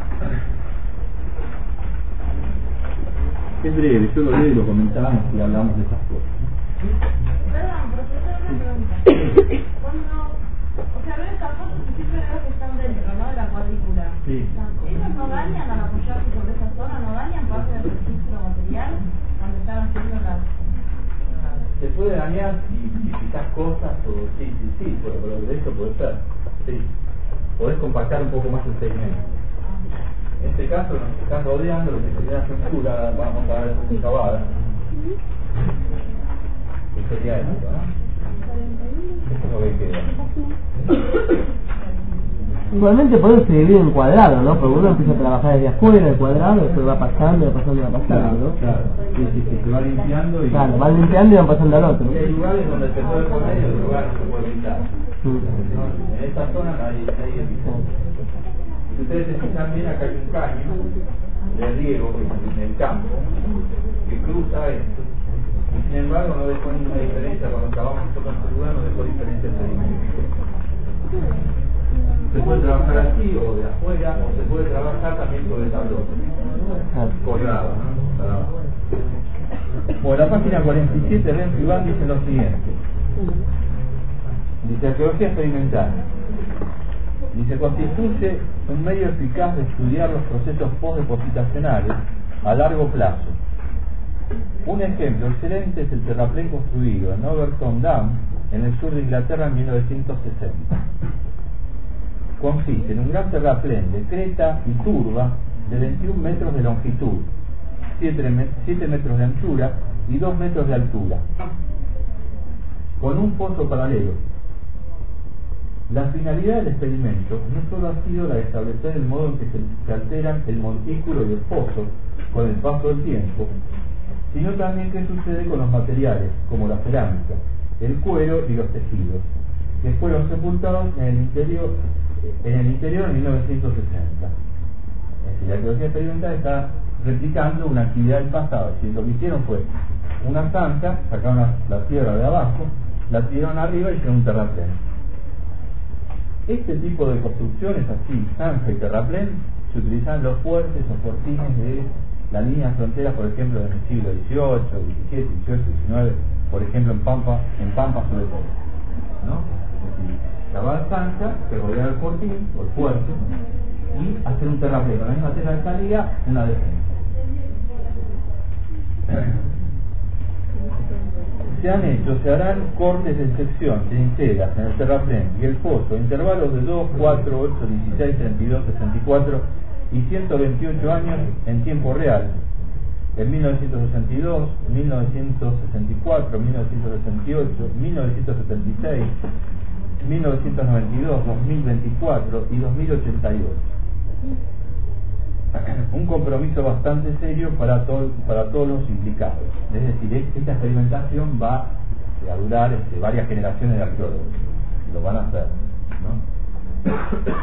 Speaker 2: Es breve, yo lo leo y lo comentamos y hablamos de esas cosas.
Speaker 4: Perdón, profesor, una pregunta. Cuando, o sea, veo estas fotos y siempre veo que están dentro, ¿no?, de la cuadrícula.
Speaker 2: Sí.
Speaker 4: ¿Ellos no dañan al apoyarse sobre esa zona? ¿No dañan parte del registro material cuando están haciendo las...?
Speaker 2: Se puede dañar si, si quizás cosas o sí, sí, sí, pero, pero de eso puede ser. Sí. Podés compactar un poco más el sedimento. En este caso nos están rodeando lo que sería la estructura, vamos a ver esta cavada, que sería esto, ¿no? Esto es lo que queda.
Speaker 8: Igualmente puede se divide en cuadrado, ¿no? Porque uno empieza a trabajar desde afuera, el cuadrado, después va pasando, va pasando, va pasando, ¿no?
Speaker 2: Claro, sí, sí, sí, se va limpiando y...
Speaker 8: Claro, van limpiando y van pasando al otro.
Speaker 2: Y hay lugares donde se puede poner y otros lugares se puede quitar. ¿No? En esta zona nadie, nadie pisó. Si ustedes se fijan bien, acá hay un caño de riego en el campo que cruza esto. Y sin embargo no dejó ninguna diferencia cuando acabamos nosotros en este lugar, no dejó diferencia en sedimento. Se puede trabajar así o de afuera, o se puede trabajar también sobre el tablón, colgado, ¿no? Bueno, la página cuarenta y siete de Renfe Iván dice lo siguiente. Dice arqueología experimental. Dice, constituye un medio eficaz de estudiar los procesos postdepositacionales a largo plazo. Un ejemplo excelente es el terraplén construido en Overton Dam, en el sur de Inglaterra, en mil novecientos sesenta. Consiste en un gran terraplén de creta y turba de veintiún metros de longitud, siete metros de anchura y dos metros de altura, con un foso paralelo. La finalidad del experimento no solo ha sido la de establecer el modo en que se, se alteran el montículo y el foso con el paso del tiempo, sino también qué sucede con los materiales, como la cerámica, el cuero y los tejidos, que fueron sepultados en el interior en el interior en mil novecientos sesenta. Es decir, la arqueología experimental está replicando una actividad del pasado. Es decir, lo que hicieron fue una zanja, sacaron la, la tierra de abajo, la tiraron arriba y hicieron un terraplén. Este tipo de construcciones así, zanja y terraplén, se utilizan en los fuertes o fortines de la línea frontera, por ejemplo, del siglo dieciocho, diecisiete, dieciocho, diecinueve, por ejemplo en Pampa, en Pampa sobre todo, ¿no? Es decir, cavar zanja, que rodear el fortín o el fuerte y hacer un terraplén con la misma tela de salida, una defensa. Se han hecho, se harán cortes de sección, trincheras en el terraplén y el foso, intervalos de dos, cuatro, ocho, dieciséis, treinta y dos, sesenta y cuatro y ciento veintiocho años en tiempo real, en mil novecientos sesenta y dos, mil novecientos sesenta y cuatro, mil novecientos sesenta y ocho, mil novecientos setenta y seis, mil novecientos noventa y dos, dos mil veinticuatro y dos mil ochenta y ocho. Un compromiso bastante serio para, todo, para todos los implicados. Es decir, esta experimentación va a durar este, varias generaciones de arqueólogos. Lo van a hacer, ¿no?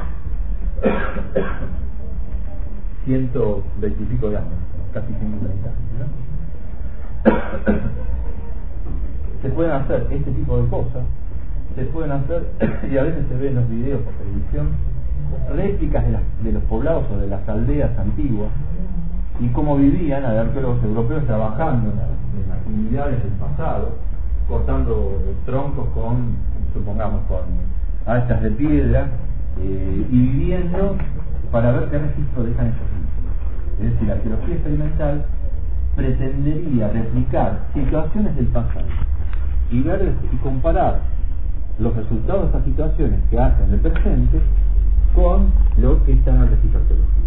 Speaker 2: Ciento veintipico de años, casi ciento treinta años, ¿no? Se pueden hacer este tipo de cosas, se pueden hacer, y a veces se ven en los videos por televisión, réplicas de, las, de los poblados o de las aldeas antiguas y cómo vivían a arqueólogos europeos trabajando en las, en las actividades del pasado, cortando troncos con, supongamos, con hachas de piedra eh, y viviendo para ver qué registro dejan esos sitios. Es decir, la arqueología experimental pretendería replicar situaciones del pasado y ver y comparar los resultados de estas situaciones que hacen en el presente con lo que está en el registro arqueológico.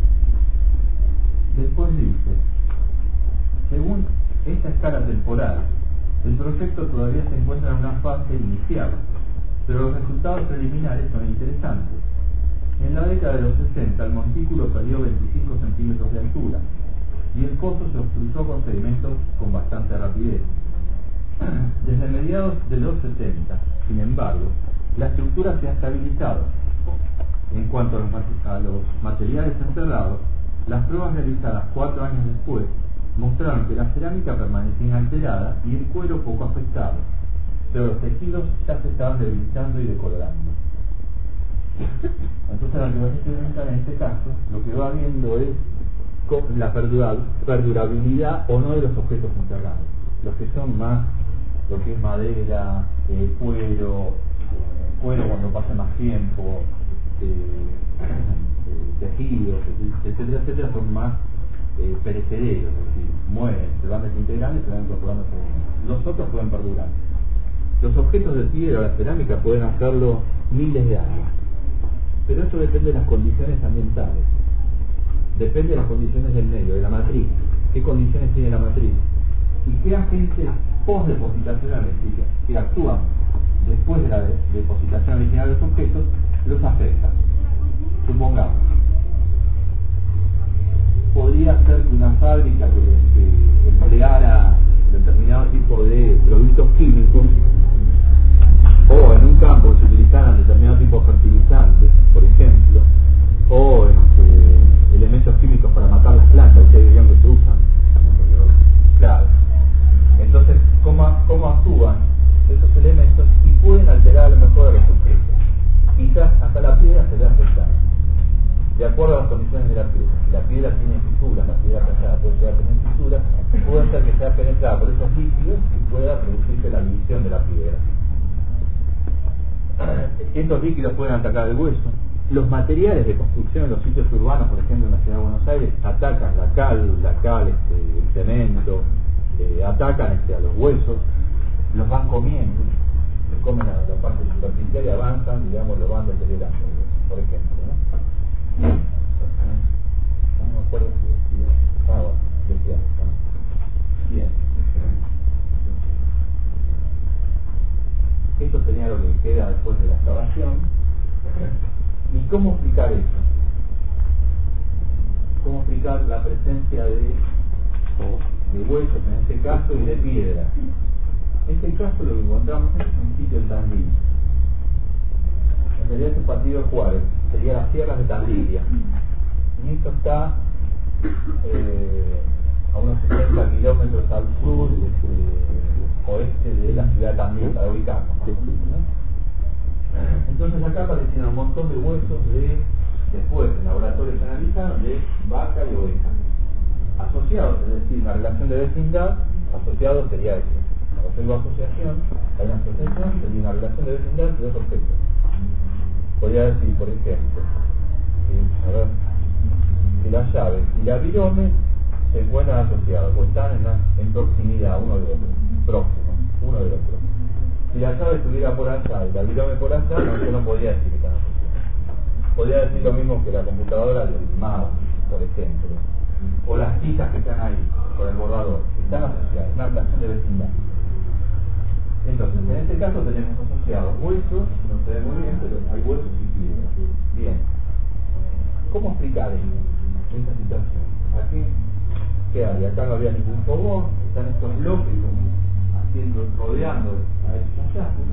Speaker 2: Después dice, según esta escala temporal, el proyecto todavía se encuentra en una fase inicial, pero los resultados preliminares son interesantes. En la década de los sesenta, el montículo perdió veinticinco centímetros de altura y el foso se obstruyó con sedimentos con bastante rapidez. Desde mediados de los setenta, sin embargo, la estructura se ha estabilizado. En cuanto a los, a los materiales enterrados, las pruebas realizadas cuatro años después mostraron que la cerámica permanecía inalterada y el cuero poco afectado, pero los tejidos ya se estaban debilitando y decolorando. Entonces la arqueología experimental en este caso lo que va viendo es la perdurabilidad o no de los objetos enterrados, los que son más, lo que es madera, eh, cuero, eh, cuero cuando pasa más tiempo, eh, eh, tejidos, etcétera, etcétera, son más eh, perecederos, es decir, mueren, se van desintegrando y se van incorporando. Los otros pueden perdurar. Los objetos de piedra o la cerámica pueden hacerlo miles de años, pero eso depende de las condiciones ambientales, depende de las condiciones del medio, de la matriz, qué condiciones tiene la matriz y qué agentes postdepositacionales que, que actúan después de la de, depositación original de los objetos los afectan. Supongamos, podría ser que una fábrica que, que empleara determinado tipo de productos químicos o en un campo se utilizaran determinado tipo de fertilizantes, por ejemplo, o este, elementos químicos para matar las plantas, ustedes dirían que se usan, ¿no? Claro. Entonces, ¿cómo, cómo actúan esos elementos y pueden alterar a lo mejor a los objetos? Quizás hasta la piedra se ve afectada, de acuerdo a las condiciones de la piedra. Si la piedra tiene fisuras, la piedra pesada puede llegar a tener fisuras, puede ser que sea penetrada por esos líquidos y pueda producirse la división de la piedra. Estos líquidos pueden atacar el hueso, los materiales de construcción en los sitios urbanos, por ejemplo en la ciudad de Buenos Aires, atacan la cal, la cal, este, el cemento, eh, atacan este, a los huesos, los van comiendo, los comen a la parte superficial y avanzan, digamos, lo van deteriorando, por ejemplo, ¿no? No me acuerdo si decía, ah, bueno, decía, ¿no? Bien. Esto sería lo que queda después de la excavación. ¿Y cómo explicar esto? ¿Cómo explicar la presencia de, de huesos en este caso y de piedra? En este caso lo que encontramos es un sitio en Tandil. En realidad es un partido de Juárez, sería las sierras de Tandilia. Y esto está eh, a unos sesenta kilómetros al sur, eh, oeste de la ciudad de Tandil, para ubicarnos. ¿No? Entonces acá aparecieron un montón de huesos de, después en laboratorios se analizaron, de vaca y oveja. Asociados, es decir, una relación de vecindad, asociados sería eso. Cuando yo digo asociación, hay una asociación, sería una relación de vecindad de dos objetos. Podría decir, por ejemplo, que, a ver, que las llaves y la virome se encuentran asociados, o están en, la, en proximidad uno del otro, próximos, uno del otro. Si la llave estuviera por allá y la virome por allá, no, yo no podría decir que están asociados. Podría decir lo mismo que la computadora del mouse, por ejemplo, o las tizas que están ahí, por el bordador, están asociadas, una relación de vecindad. Entonces, en este caso tenemos asociados huesos, no se ve muy bien, pero hay huesos y piedras. Bien. ¿Cómo explicar esto, esta situación? Aquí, ¿qué hay? Acá no había ningún fogón, están estos bloques como haciendo, rodeando a estos hallazgos.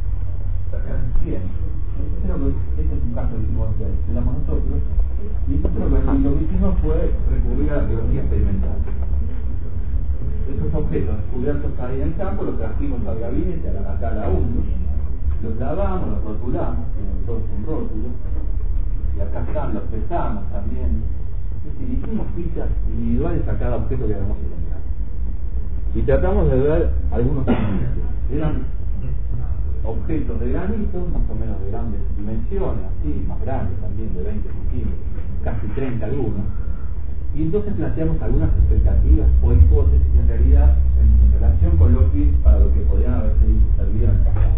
Speaker 2: Bien. Creo que este es un caso que hicimos que estudiamos nosotros, y nosotros lo que hicimos fue recurrir a la biología experimental. Estos objetos descubiertos ahí en el campo los trajimos al gabinete, a la, acá a la U N U, los lavamos, los rotulamos, tienen todos un rótulo, y acá están, los pesamos también. Es decir, hicimos fichas individuales a cada objeto que habíamos encontrado. Y tratamos de ver algunos indicios. Eran objetos de granito, más o menos de grandes dimensiones, así, más grandes también, de veinte centímetros, casi treinta algunos. Y entonces planteamos algunas expectativas o hipótesis en realidad en, en relación con lo que, para lo que podrían haberse servido en el pasado.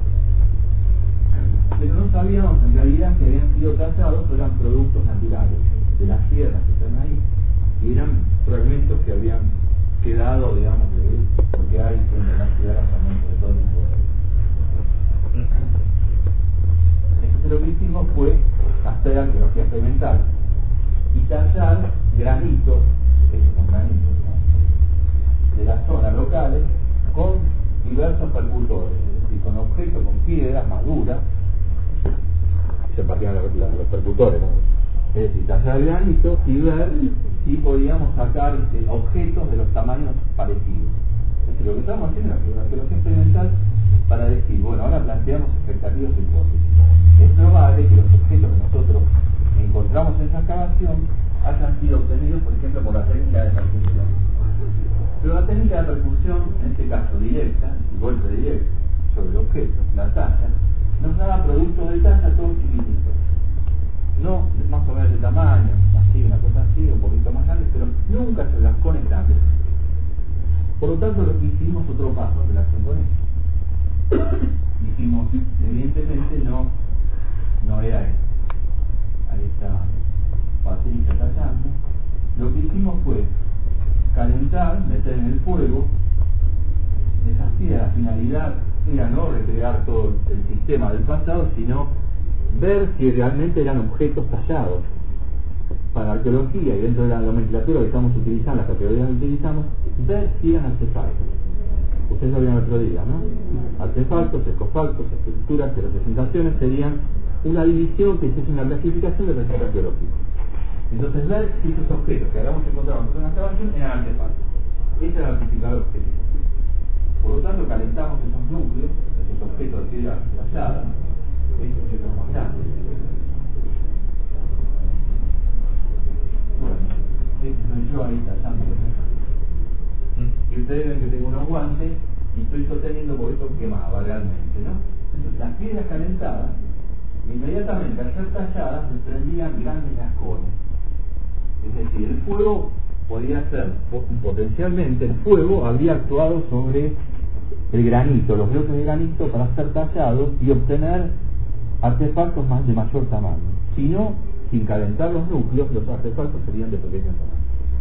Speaker 2: Pero no sabíamos en realidad que habían sido tallados o eran productos naturales de las piedras que están ahí, y eran fragmentos que habían quedado, digamos, de lo que hay en las piedras también de todo tipo de... Entonces lo que hicimos fue hacer arqueología experimental y tallar granitos, hechos con granitos, ¿no?, de las zonas locales, con diversos percutores, es decir, con objetos, con piedras maduras, se partían los, los percutores, ¿no? Es decir, tallar granitos y ver si podíamos sacar este, objetos de los tamaños parecidos. Es decir, lo que estamos haciendo es una arqueología experimental para decir, bueno, ahora planteamos expectativas e hipótesis. Es probable que los objetos que nosotros encontramos en esa excavación hayan sido obtenidos, por ejemplo, por la técnica de percusión. Pero la técnica de percusión, en este caso directa, el golpe directo sobre el objeto, la talla, nos daba productos de talla todos chiquititos. No más o menos de tamaño, así, una cosa así, un poquito más grande, pero nunca se las pone grandes. Por lo tanto, lo que hicimos otro paso en relación con esto. Dijimos, evidentemente no, no era esto. Ahí está Patricia tallando. Lo que hicimos fue calentar, meter en el fuego esas piedras. La finalidad era no recrear todo el sistema del pasado, sino ver si realmente eran objetos tallados. Para arqueología y dentro de la nomenclatura que estamos utilizando, las categorías que utilizamos, ver si eran artefactos. Ustedes lo vieron el otro día, ¿no? Artefactos, escofactos, estructuras y representaciones serían una división que es una clasificación de registro arqueológico. Entonces, ver si esos objetos que habíamos encontrado en una excavación eran artefactos. Ese era el clasificador objetivo. Por lo tanto, calentamos esos núcleos, esos objetos de piedra tallada, estos objetos más grandes. Bueno, este soy yo ahí tallando. Y ustedes ven que tengo unos guantes y estoy sosteniendo porque esto quemaba realmente, ¿no? Entonces, las piedras calentadas Inmediatamente al ser talladas desprendían grandes lascones. Es decir, el fuego podía ser, potencialmente el fuego habría actuado sobre el granito, los bloques de granito para ser tallados y obtener artefactos más de mayor tamaño. Si no, sin calentar los núcleos, los artefactos serían de pequeño tamaño.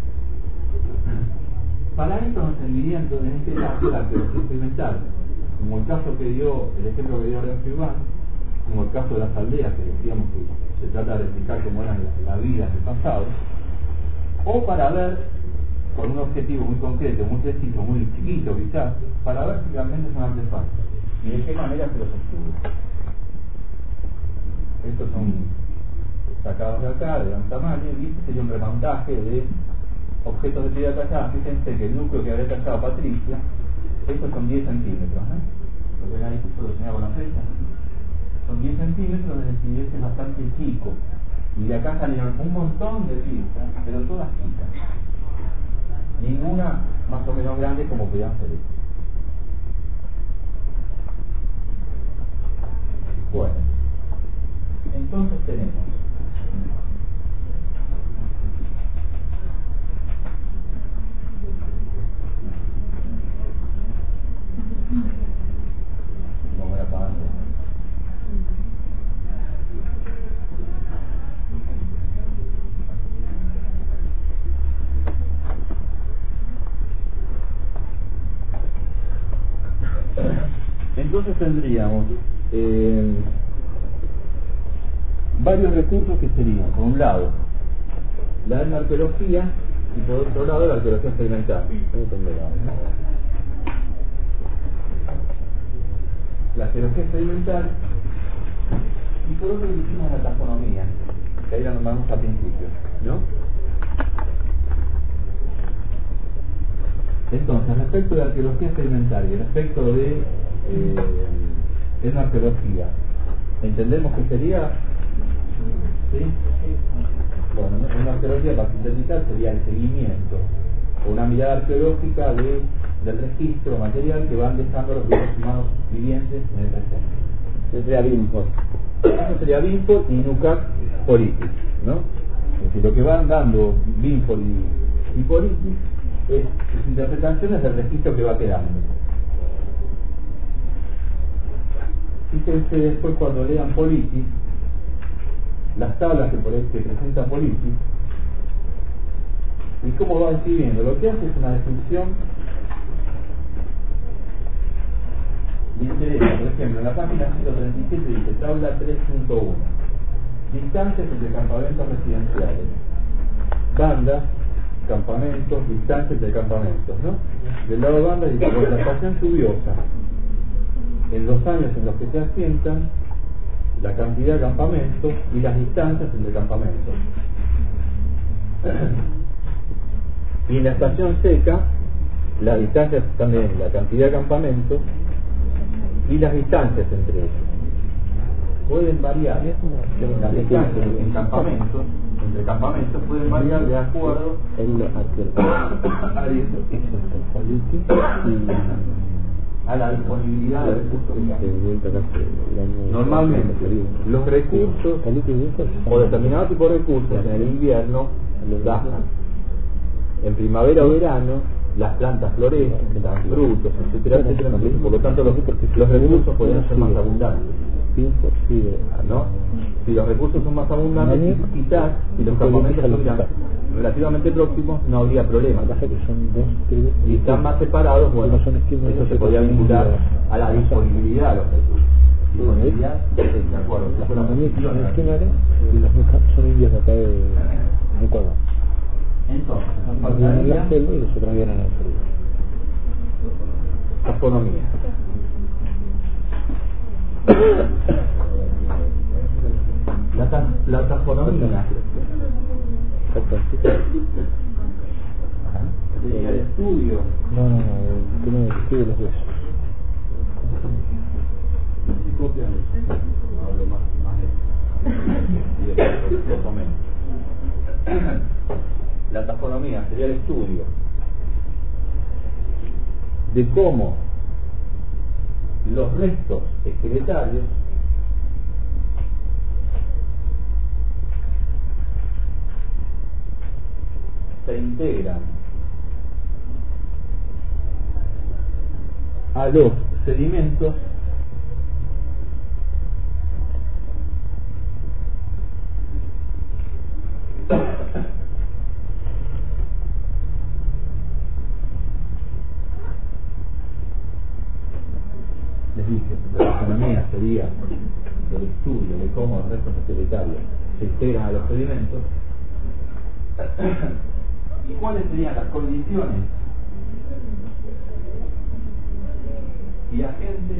Speaker 2: Para esto nos serviría entonces en este caso la arqueología experimental, como el caso que dio, el ejemplo que dio Lorenzo Iván, como el caso de las aldeas, que decíamos que se trata de explicar cómo era la, la vida en el pasado, o para ver, con un objetivo muy concreto, muy preciso, muy chiquito quizás, para ver si realmente son artefactos y de qué manera se los estudia. Estos son sacados de acá, de gran tamaño, y este sería un remontaje de objetos de piedra tallada. Fíjense que el núcleo que habría tallado Patricia, estos son diez centímetros, ¿no? Lo que ahí puedo señalar con la flecha. Son diez centímetros, es decir, este es bastante chico. Y de acá salieron un montón de piezas, pero todas chicas. Ninguna más o menos grande como podían ser estas. Bueno, entonces tenemos no voy a apagar. Entonces tendríamos eh, varios recursos que serían, por un lado, la arqueología y por otro lado la arqueología experimental. La arqueología experimental y por otro hicimos la taxonomía, que ahí la nombramos al principio, ¿no? Entonces, respecto de la arqueología experimental y respecto de eh, etnoarqueología, entendemos que sería, ¿sí? Bueno, una arqueología para sintetizar sería el seguimiento o una mirada arqueológica de, del registro material que van dejando los grupos humanos vivientes en el presente.
Speaker 5: Eso sería Binford.
Speaker 2: Eso sería Binford y Nukac Politis, ¿no? Es decir, lo que van dando Binford y, y Politis es sus interpretaciones del registro que va quedando. Fíjense después cuando lean Politis, las tablas que, por ahí, que presenta Politis, y cómo va escribiendo. Lo que hace es una descripción. Dice, por ejemplo, en la página ciento treinta y siete dice tabla tres punto uno, distancias entre campamentos residenciales, bandas, campamentos, distancias entre campamentos, ¿no? Del lado de banda dice, por la estación lluviosa, en los años en los que se asientan, la cantidad de campamentos y las distancias entre campamentos. Y en la estación seca, las distancias también, la cantidad de campamentos y las distancias entre ellos. Pueden variar, las distancias en campamentos, entre campamentos pueden variar de acuerdo a la disponibilidad de recursos. Normalmente los recursos o determinado tipo de recursos en el invierno bajan. En primavera o verano las plantas florecen, dan frutos, etcétera, etcétera. Por lo tanto los, los recursos podrían ser más abundantes, ¿no? Si los recursos son más abundantes, quizás si los campamentos estuvieran relativamente próximos no habría problema. Si están más separados, bueno, eso se podría vincular a la disponibilidad de los recursos. Disponibilidad, de acuerdo.
Speaker 1: Y los son indios de acá de Ecuador.
Speaker 2: Entonces,
Speaker 1: unos vienen en la selva y los otros vienen en la selva.
Speaker 2: Taxonomía. La, ta la taxonomía sería el estudio.
Speaker 1: No, no, no, el tema del estudio de los huesos.
Speaker 2: Si copian eso, no hablo más, más de eso. La taxonomía sería el estudio de cómo los restos esqueletarios se integran a los sedimentos les dije, la taxonomía sería el estudio de cómo los restos satelitarios se integran a los sedimentos. ¿Y cuáles serían las condiciones y agentes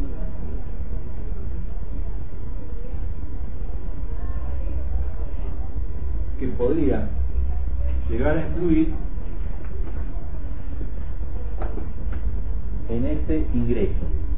Speaker 2: que podrían llegar a influir en este ingreso?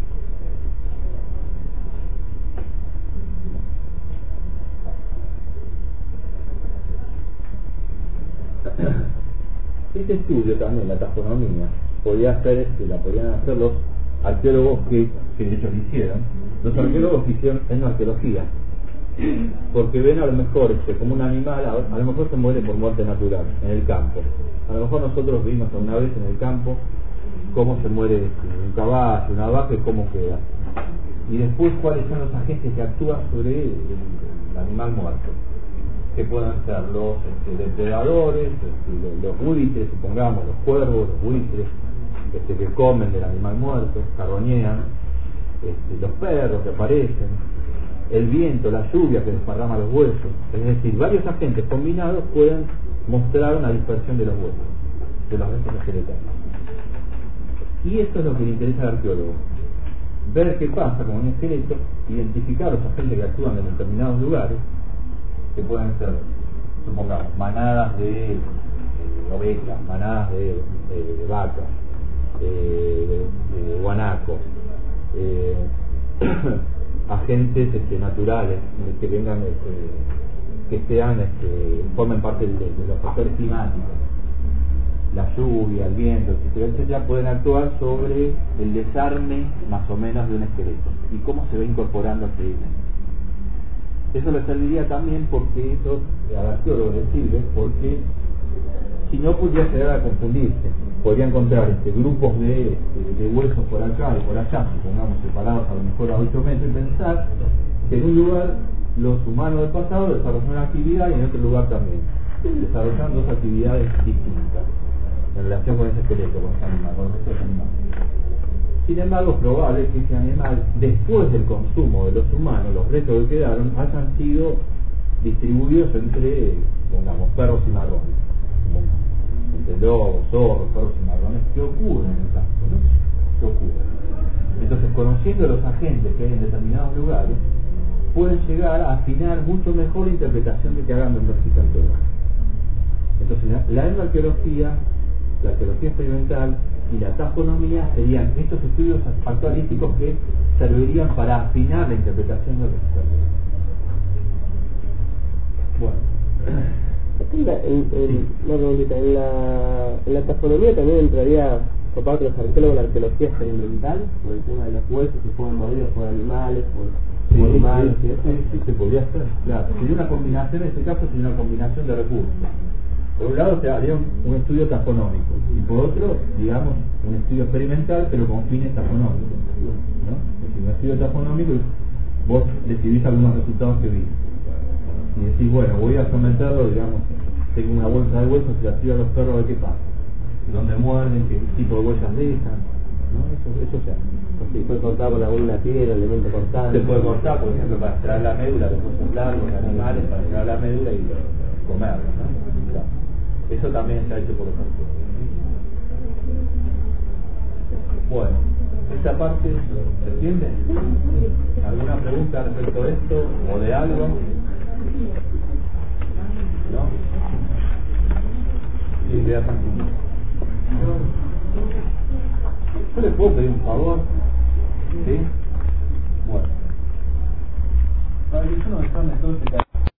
Speaker 2: Este estudio también, la taxonomía, podía hacer, este, la podían hacer los arqueólogos que, que de hecho lo hicieron, los arqueólogos que hicieron etnoarqueología, porque ven a lo mejor este, como un animal, a, a lo mejor se muere por muerte natural en el campo. A lo mejor nosotros vimos alguna vez en el campo cómo se muere este, un caballo, una vaca y cómo queda. Y después cuáles son los agentes que actúan sobre el, el animal muerto, que pueden ser los este, depredadores, este, los, los buitres, supongamos, los cuervos, los buitres, este, que comen del animal muerto, carroñean, este, los perros que aparecen, el viento, la lluvia que desparrama los huesos. Es decir, varios agentes combinados pueden mostrar una dispersión de los huesos, de los restos esqueletales. Y esto es lo que le interesa al arqueólogo: ver qué pasa con un esqueleto, identificar los agentes que actúan en determinados lugares, que pueden ser, supongamos, manadas de, de ovejas, manadas de, de, de vacas, eh, de, de guanacos, eh, agentes este, naturales que vengan, este, que sean, este, formen parte de, de los factores climáticos, la lluvia, el viento, etcétera, etcétera, pueden actuar sobre el desarme más o menos de un esqueleto y cómo se va incorporando al sedimento. Eso le serviría también porque eso al arqueólogo le sirve, porque si no podría llegar a confundirse, podría encontrar este, grupos de, de, de huesos por acá y por allá, supongamos separados a lo mejor a ocho metros, y pensar que en un lugar los humanos del pasado desarrollaron una actividad y en otro lugar también desarrollan dos actividades distintas en relación con ese esqueleto, con ese animal, con estos animales. Sin embargo, es probable que ese animal, después del consumo de los humanos, los restos que quedaron, hayan sido distribuidos entre, pongamos, perros y marrones, entre lobos, zorros, perros y marrones, que ocurren en el campo, ¿no? Que ocurren. Entonces, conociendo los agentes que hay en determinados lugares, pueden llegar a afinar mucho mejor la interpretación de que hagan de un vertical todo. Entonces, la, la etnoarqueología, la arqueología experimental y la taxonomía serían estos estudios actualísticos que servirían para afinar la interpretación de los historias. Bueno.
Speaker 8: En la, en, en, una preguntita, en la, en la taxonomía también entraría, por parte de los arqueólogos, la arqueología experimental, por el tema de los huesos, si fueron mordidos por animales, por,
Speaker 2: sí,
Speaker 8: por humanos,
Speaker 2: sí,
Speaker 8: y eso.
Speaker 2: Sí, sí, se podría hacer, claro. Sería una combinación, en este caso sería una combinación de recursos. Por un lado se haría un, un estudio taxonómico y por otro, digamos, un estudio experimental pero con fines taxonómicos, ¿no? Es decir, un estudio taxonómico y vos decidís algunos resultados que viste y decís, bueno, voy a someterlo, digamos, tengo una bolsa de huesos y la tiro a los perros a ver qué pasa, dónde muerden, qué tipo de huellas dejan, ¿no? Eso, eso se hace.
Speaker 8: Si puede cortar con alguna piedra, elemento cortante.
Speaker 2: Se puede cortar, por ejemplo, para extraer la médula de huesos largos de animales, para extraer la médula y comerla, ¿no? Claro. Eso también se ha hecho por los arqueólogos. Bueno, esta parte, ¿se entiende? ¿Alguna pregunta respecto a esto o de algo? ¿No? Sí, queda tranquilo. ¿Yo le puedo pedir un favor? ¿Sí? Bueno. Para que yo no me tome todo este